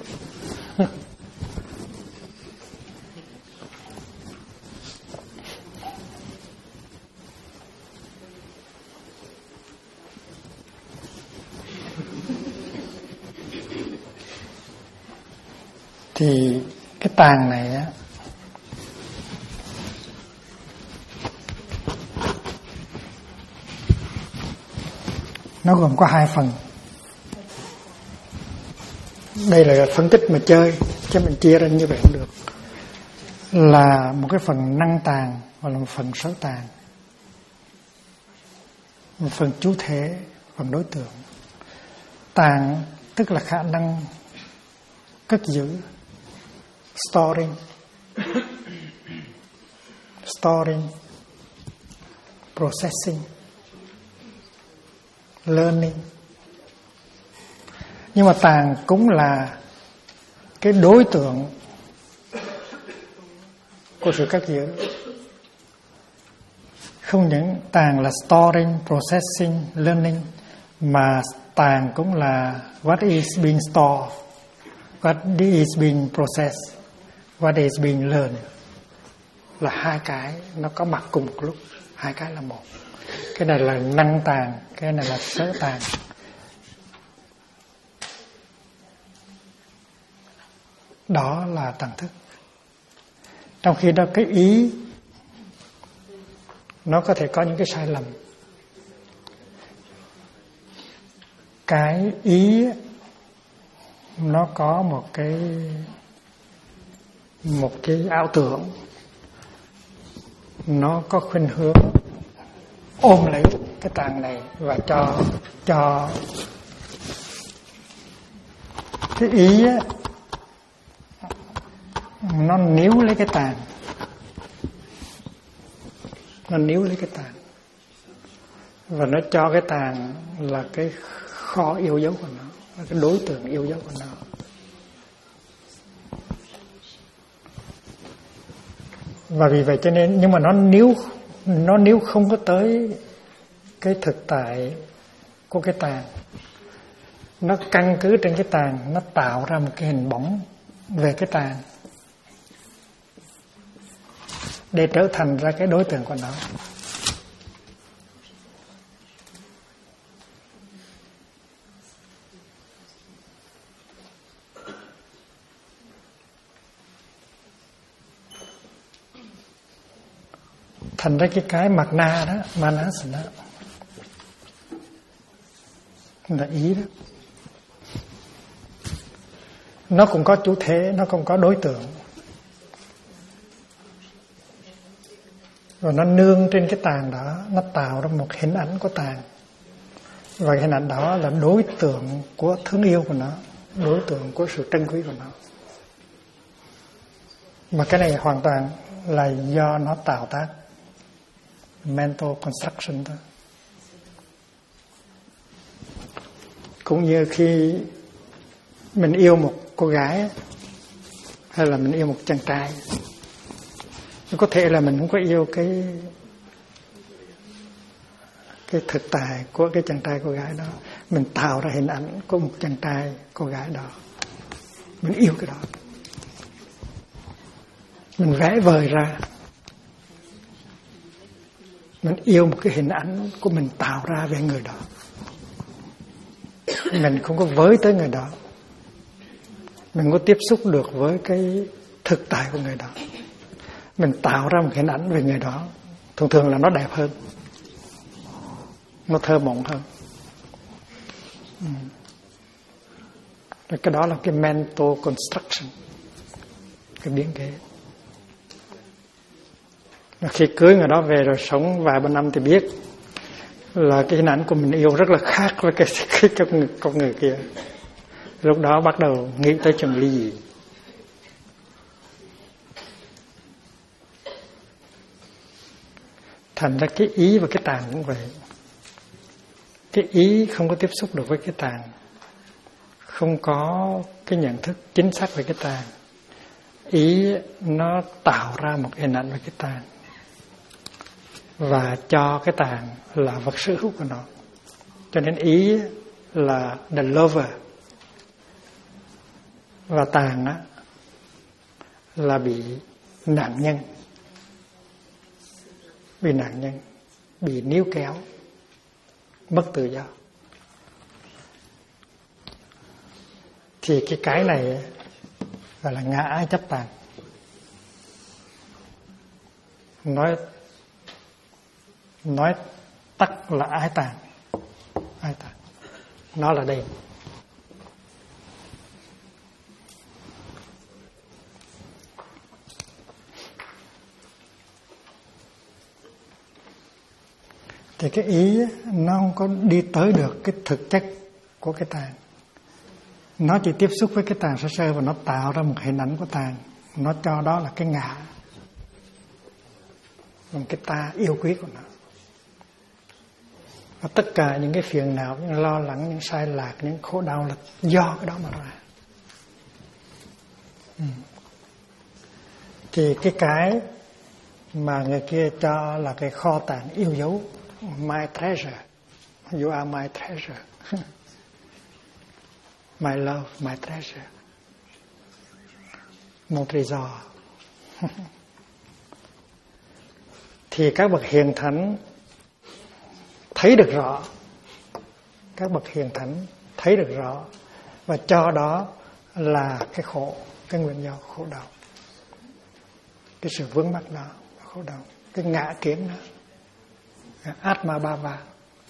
Thì cái tàng này á, nó gồm có hai phần. Đây là phân tích mà chơi, chứ mình chia ra như vậy cũng được. Là một cái phần năng tàng và là một phần xấu tàng. Một phần chú thể, phần đối tượng. Tàng tức là khả năng cất giữ, storing, processing, learning. Nhưng mà tàng cũng là cái đối tượng của sự cất giữ. Không những tàng là storing, processing, learning, mà tàng cũng là what is being stored, what is being processed, what is being learned. Là hai cái nó có mặt cùng một lúc, hai cái là một. Cái này là năng tàng, cái này là sở tàng. Đó là tàng thức. Trong khi đó cái ý nó có thể có những cái sai lầm. Cái ý nó có một cái ảo tưởng, nó có khuynh hướng ôm lấy cái tàng này và cho cái ý á, nó níu lấy cái tàng, và nó cho cái tàng là cái kho yêu dấu của nó, là cái đối tượng yêu dấu của nó. Và vì vậy cho nên, nhưng mà nó níu không có tới cái thực tại của cái tàng. Nó căn cứ trên cái tàng, nó tạo ra một cái hình bóng về cái tàng để trở thành ra cái đối tượng của nó. Thành ra cái mặt na đó, manasana, là ý đó. Nó cũng có chủ thể, nó cũng có đối tượng. Rồi nó nương trên cái tàn đó, nó tạo ra một hình ảnh của tàn. Và hình ảnh đó là đối tượng của thương yêu của nó, đối tượng của sự trân quý của nó. Mà cái này hoàn toàn là do nó tạo tác, mental construction thôi. Cũng như khi mình yêu một cô gái hay là mình yêu một chàng trai, có thể là mình không có yêu cái thực tại của cái chàng trai cô gái đó, mình tạo ra hình ảnh của một chàng trai cô gái đó, mình yêu cái đó, mình vẽ vời ra, mình yêu một cái hình ảnh của mình tạo ra về người đó. Mình không có với tới người đó, mình có tiếp xúc được với cái thực tại của người đó, mình tạo ra một hình ảnh về người đó. Thường thường là nó đẹp hơn, nó thơ mộng hơn. Cái đó là cái mental construction, cái biến kế. Khi cưới người đó về rồi sống vài ba năm thì biết là cái hình ảnh của mình yêu rất là khác với cái con người kia. Lúc đó bắt đầu nghĩ tới chuyện ly dị. Thành ra cái ý và cái tàn cũng vậy. Cái ý không có tiếp xúc được với cái tàn, không có cái nhận thức chính xác về cái tàn. Ý nó tạo ra một hình ảnh về cái tàn và cho cái tàn là vật sở hữu của nó. Cho nên ý là the lover, và tàn á là bị nạn nhân, bị níu kéo, mất tự do. Thì cái này gọi là ngã ái chấp tàn. Nói tắt là ái tàn. Nó là đây. Thì cái ý nó không có đi tới được cái thực chất của cái tàn. Nó chỉ tiếp xúc với cái tàn sơ sơ và nó tạo ra một hình ảnh của tàn. Nó cho đó là cái ngã, một cái ta yêu quý của nó. Và tất cả những cái phiền não, những lo lắng, những sai lạc, những khổ đau là do cái đó mà ra. Thì cái mà người kia cho là cái kho tàng yêu dấu, my treasure, you are my treasure, my love, my treasure, mon trésor. Thì các bậc hiền thánh thấy được rõ, các bậc hiền thánh thấy được rõ và cho đó là cái khổ, cái nguyên do khổ đau, cái sự vướng mắc đó, khổ đau, cái ngã kiến đó, Atma Bhava.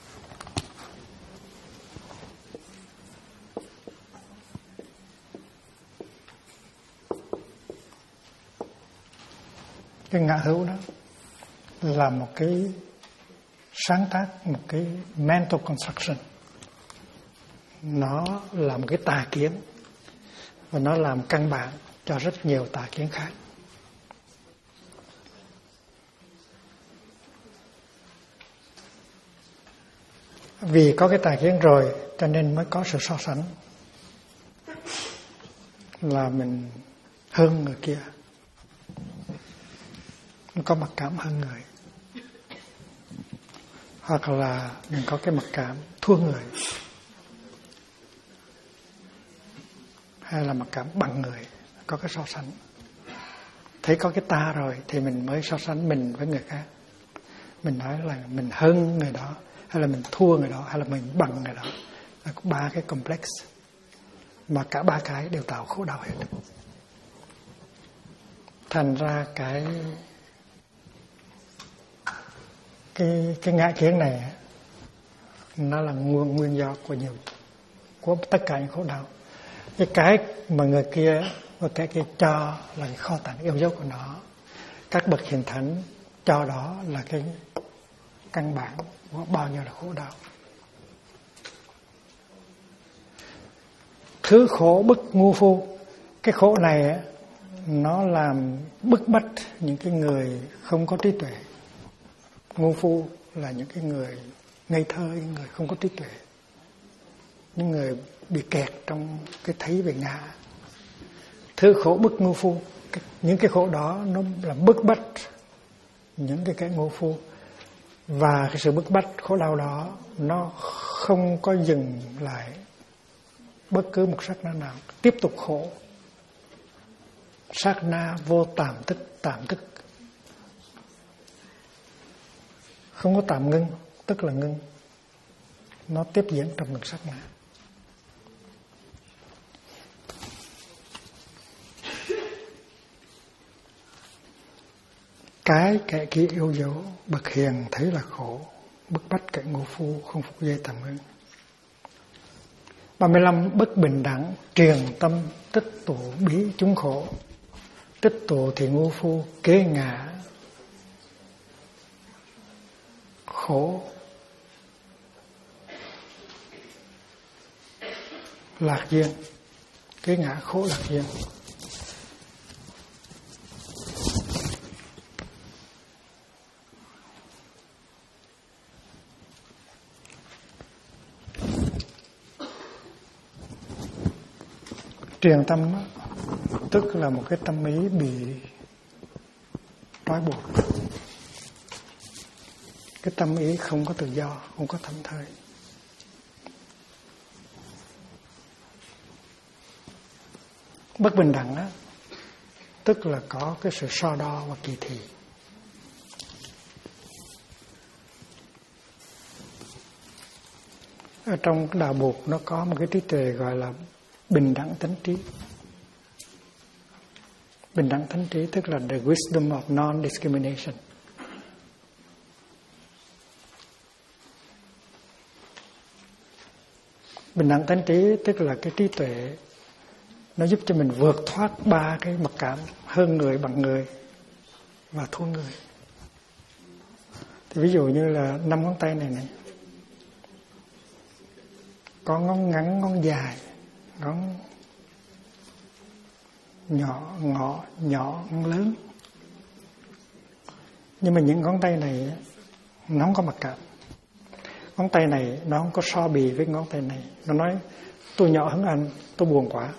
Cái ngã hữu đó là một cái sáng tác, một cái mental construction. Nó là một cái tà kiến và nó làm căn bản cho rất nhiều tà kiến khác. Vì có cái tà kiến rồi cho nên mới có sự so sánh, là mình hơn người kia, mình có mặc cảm hơn người, hoặc là mình có cái mặc cảm thua người, hay là mặc cảm bằng người, có cái so sánh. Thấy có cái ta rồi thì mình mới so sánh mình với người khác. Mình nói là mình hơn người đó, hay là mình thua người đó, hay là mình bằng người đó. Là có ba cái complex, mà cả ba cái đều tạo khổ đau hết. Thành ra cái cái ngã kiến này nó là nguyên do của tất cả những khổ đau. Cái mà người kia và cái kia cho là cái kho tàng yêu dấu của nó, các bậc hiền thánh cho đó là cái căn bản của bao nhiêu là khổ đau. Thứ khổ bức ngu phu, cái khổ này nó làm bức bách những cái người không có trí tuệ. Ngu phu là những cái người ngây thơ, những người không có trí tuệ, những người bị kẹt trong cái thấy về ngã. Thứ khổ bức ngu phu, những cái khổ đó nó làm bức bách những cái kẻ ngu phu, và cái sự bức bách khổ đau đó nó không có dừng lại bất cứ một sát na nào, tiếp tục khổ. Sát na vô tạm tức, không có tạm ngưng, tức là ngưng, nó tiếp diễn trong từng sát na. Cái kẻ kia yêu dấu, bậc hiền thấy là khổ, bức bách kẻ ngu phu không phục dây tầm ngưng. 35. Bất bình đẳng, triền tâm tích tụ bí chúng khổ. Tích tụ thì ngu phu kế ngã khổ lạc duyên, kế ngã khổ lạc duyên. Triền tâm đó, tức là một cái tâm ý bị trói buộc. Cái tâm ý không có tự do, không có thảnh thơi. Bất bình đẳng đó, tức là có cái sự so đo và kỳ thị. Ở trong đạo Bụt nó có một cái trí tuệ gọi là bình đẳng tánh trí. Bình đẳng tánh trí tức là the wisdom of non-discrimination. Bình đẳng tánh trí tức là cái trí tuệ nó giúp cho mình vượt thoát ba cái mặc cảm: hơn người, bằng người và thua người. Thì ví dụ như là 5 ngón tay này, có ngón ngắn, ngón dài, ngón nhỏ, ngón lớn. Nhưng mà những ngón tay này nó không có mặc cảm. Ngón tay này nó không có so bì với ngón tay này. Nó nói tôi nhỏ hơn anh, tôi buồn quá.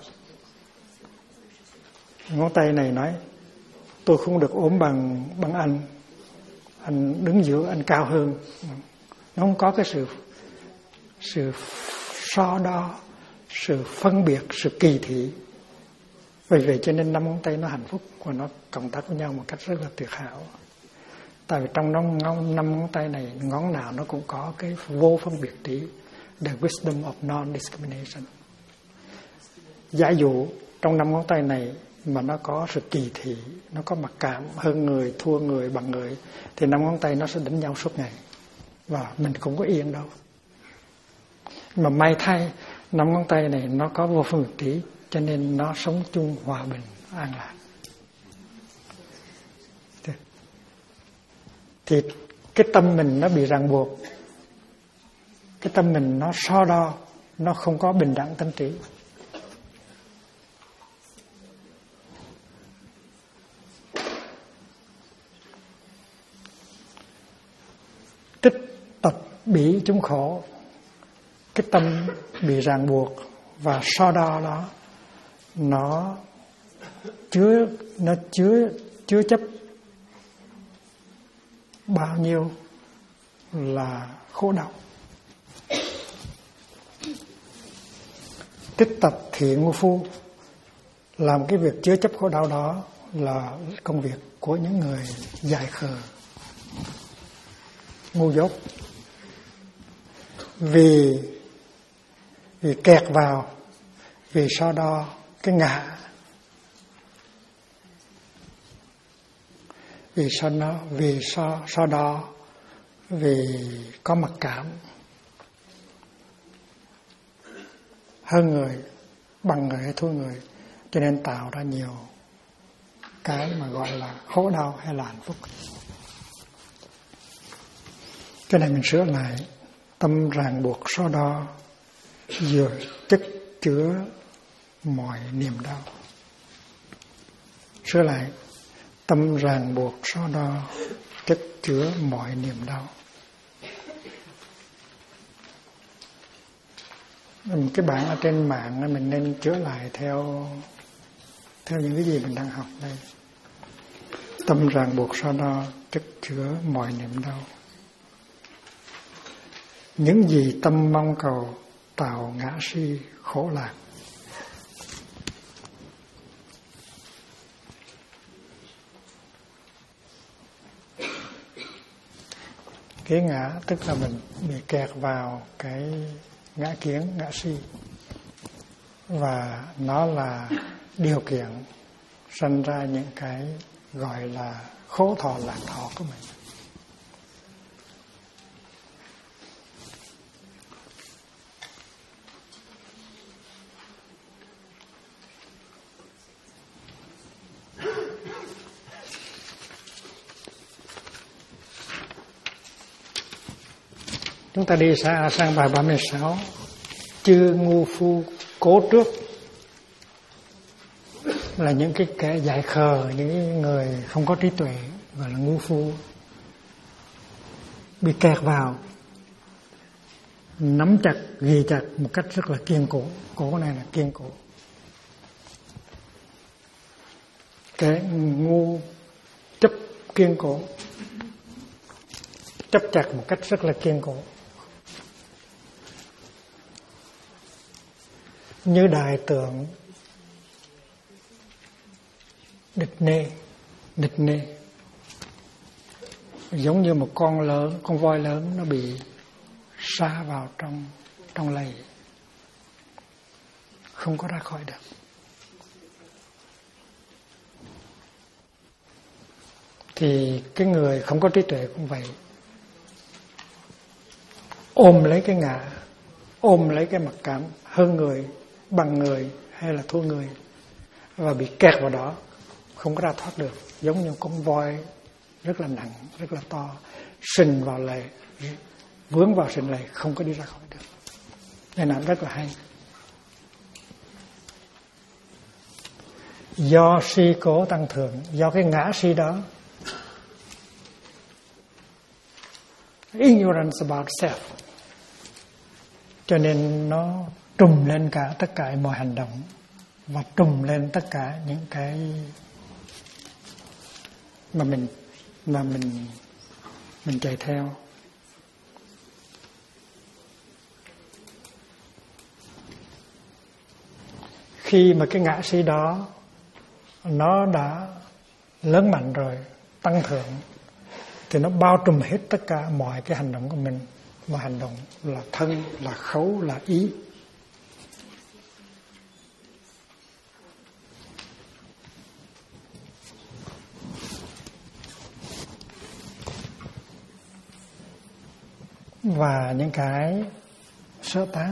Ngón tay này nói tôi không được ốm bằng anh đứng giữa, anh cao hơn. Nó không có cái sự so đo, sự phân biệt, sự kỳ thị. Vì vậy cho nên 5 ngón tay nó hạnh phúc và nó cộng tác với nhau một cách rất là tuyệt hảo. Tại vì trong 5 ngón tay này, ngón nào nó cũng có cái vô phân biệt trí, the wisdom of non-discrimination. Giả dụ trong 5 ngón tay này mà nó có sự kỳ thị, nó có mặc cảm, hơn người, thua người, bằng người, thì 5 ngón tay nó sẽ đánh nhau suốt ngày và mình cũng có yên đâu. Mà may thay 5 ngón tay này nó có vô phân biệt trí, cho nên nó sống chung hòa bình, an lạc. Thì cái tâm mình nó bị ràng buộc, cái tâm mình nó so đo, nó không có bình đẳng tánh trí. Tích tập bỉ chúng khổ, cái tâm bị ràng buộc và so đo đó nó chứa chấp bao nhiêu là khổ đau. Tích tập thiện ngu phu, làm cái việc chứa chấp khổ đau đó là công việc của những người dại khờ, ngu dốt. Vì kẹt vào, vì so đo cái ngã, vì so đo vì có mặc cảm, hơn người, bằng người hay thua người, cho nên tạo ra nhiều cái mà gọi là khổ đau hay là hạnh phúc. Cái này mình sửa lại: tâm ràng buộc so đo, vừa chất chứa mọi niềm đau. Sửa lại: tâm ràng buộc so đo, chất chứa mọi niềm đau. Cái bản ở trên mạng mình nên chữa lại theo những cái gì mình đang học đây. Tâm ràng buộc so đo, chất chứa mọi niềm đau. Những gì tâm mong cầu tạo ngã si khổ lạc. Cái ngã tức là mình bị kẹt vào cái ngã kiến, ngã si, và nó là điều kiện sinh ra những cái gọi là khổ thọ lạc thọ của mình. Chúng ta đi sang bài 36. Chư ngu phu cố trước, là những cái kẻ dại khờ, những người không có trí tuệ, gọi là ngu phu, bị kẹt vào, nắm chặt, ghi chặt một cách rất là kiên cố. Cố này là kiên cố. Kẻ ngu chấp kiên cố, chấp chặt một cách rất là kiên cố. Như đại tượng địch nê, giống như một con voi lớn nó bị sa vào trong lầy, không có ra khỏi được. Thì cái người không có trí tuệ cũng vậy, ôm lấy cái ngã, ôm lấy cái mặc cảm, hơn người, bằng người hay là thua người, và bị kẹt vào đó, không có ra thoát được. Giống như con voi rất là nặng, rất là to, sình vào lầy, vướng vào sình lầy, không có đi ra khỏi được. Nên là rất là hay. Do si cố tăng thượng, do cái ngã si đó, ignorance about self, cho nên nó trùm lên cả tất cả mọi hành động, và trùm lên tất cả những cái mà mình chạy theo. Khi mà cái ngã si đó nó đã lớn mạnh rồi, tăng thượng, thì nó bao trùm hết tất cả mọi cái hành động của mình. Mà hành động là thân, là khẩu, là ý. Và những cái sở tác.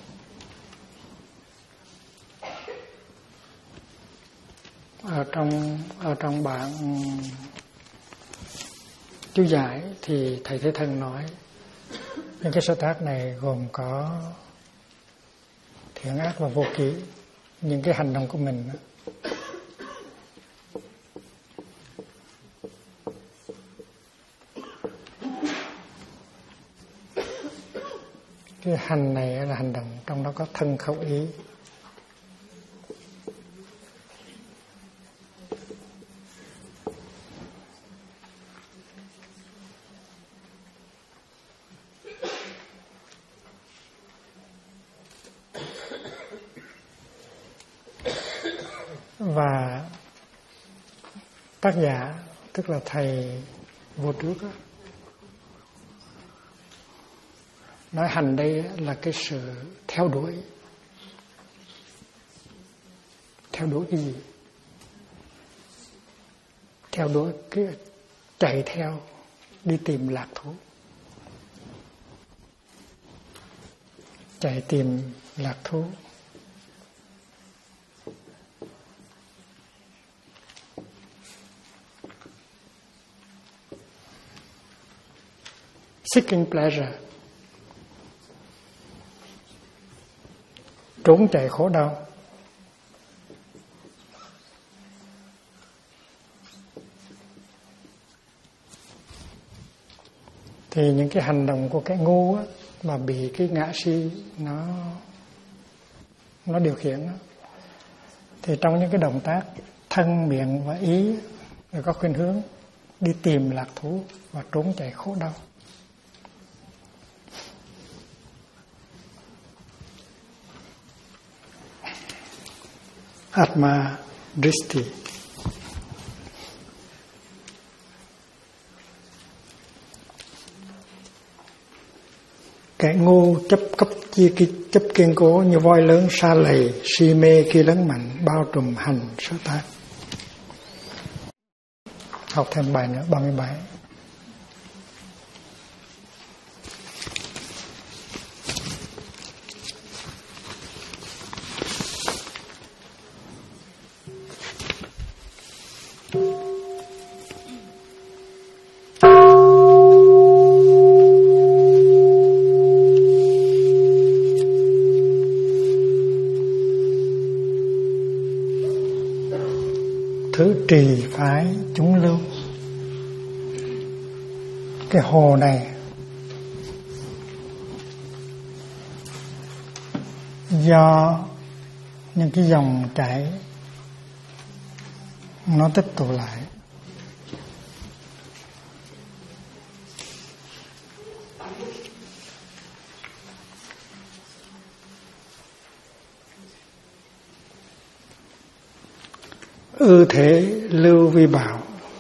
Ở trong bản chú giải thì thầy Thế Thân nói những cái sở tác này gồm có thiện ác và vô ký. Những cái hành động của mình, cái hành này là hành động, trong đó có thân khẩu ý. Và tác giả, tức là thầy vô trước đó, nói hành đây là cái sự theo đuổi. Theo đuổi cái gì? Theo đuổi cái chạy theo, đi tìm lạc thú. chạy tìm lạc thú. Seeking pleasure, trốn chạy khổ đau. Thì những cái hành động của cái ngu á, mà bị cái ngã si nó điều khiển á, thì trong những cái động tác thân, miệng và ý rồi có khuynh hướng đi tìm lạc thú và trốn chạy khổ đau. Atma Dristi. Kẻ ngu chấp kiên cố như voi lớn sa lầy, si mê khi lớn mạnh bao trùm hành sở tác. Học thêm bài nữa, 37. Thứ trì phái chúng lưu. Cái hồ này do những cái dòng chảy nó tích tụ lại, ư thế lưu vi bảo.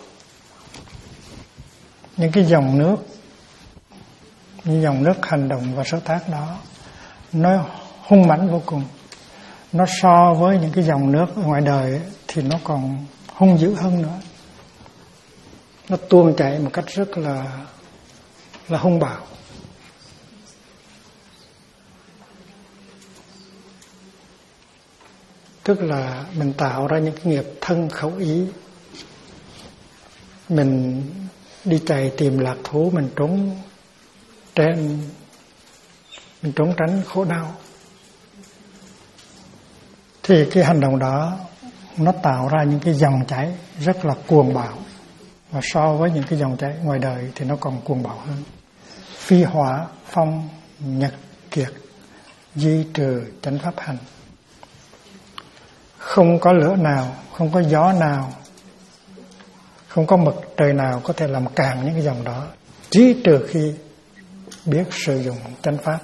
Những cái dòng nước, những dòng nước hành động và sở tác đó nó hung mãnh vô cùng. Nó so với những cái dòng nước ở ngoài đời ấy, thì nó còn hung dữ hơn nữa. Nó tuôn chảy một cách rất là hung bạo. Tức là mình tạo ra những cái nghiệp thân khẩu ý. Mình đi chạy tìm lạc thú, mình trốn tránh khổ đau. Thì cái hành động đó nó tạo ra những cái dòng chảy rất là cuồng bạo. Và so với những cái dòng chảy ngoài đời thì nó còn cuồng bạo hơn. Phi hỏa phong nhật kiệt, duy trừ chánh pháp hành. Không có lửa nào, không có gió nào, không có mặt trời nào có thể làm cản những cái dòng đó, chỉ trừ khi biết sử dụng chánh pháp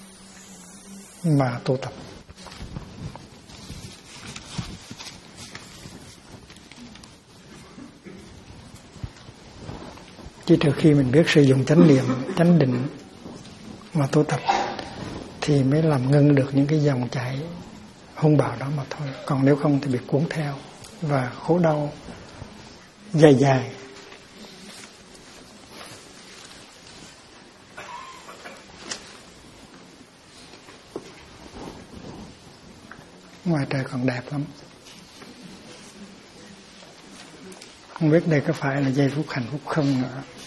mà tu tập. Chỉ trừ khi mình biết sử dụng chánh niệm, chánh định mà tu tập thì mới làm ngưng được những cái dòng chảy hung bạo đó mà thôi. Còn nếu không thì bị cuốn theo và khổ đau dài dài. Ngoài trời còn đẹp lắm. Không biết đây có phải là giây phút hạnh phúc không nữa.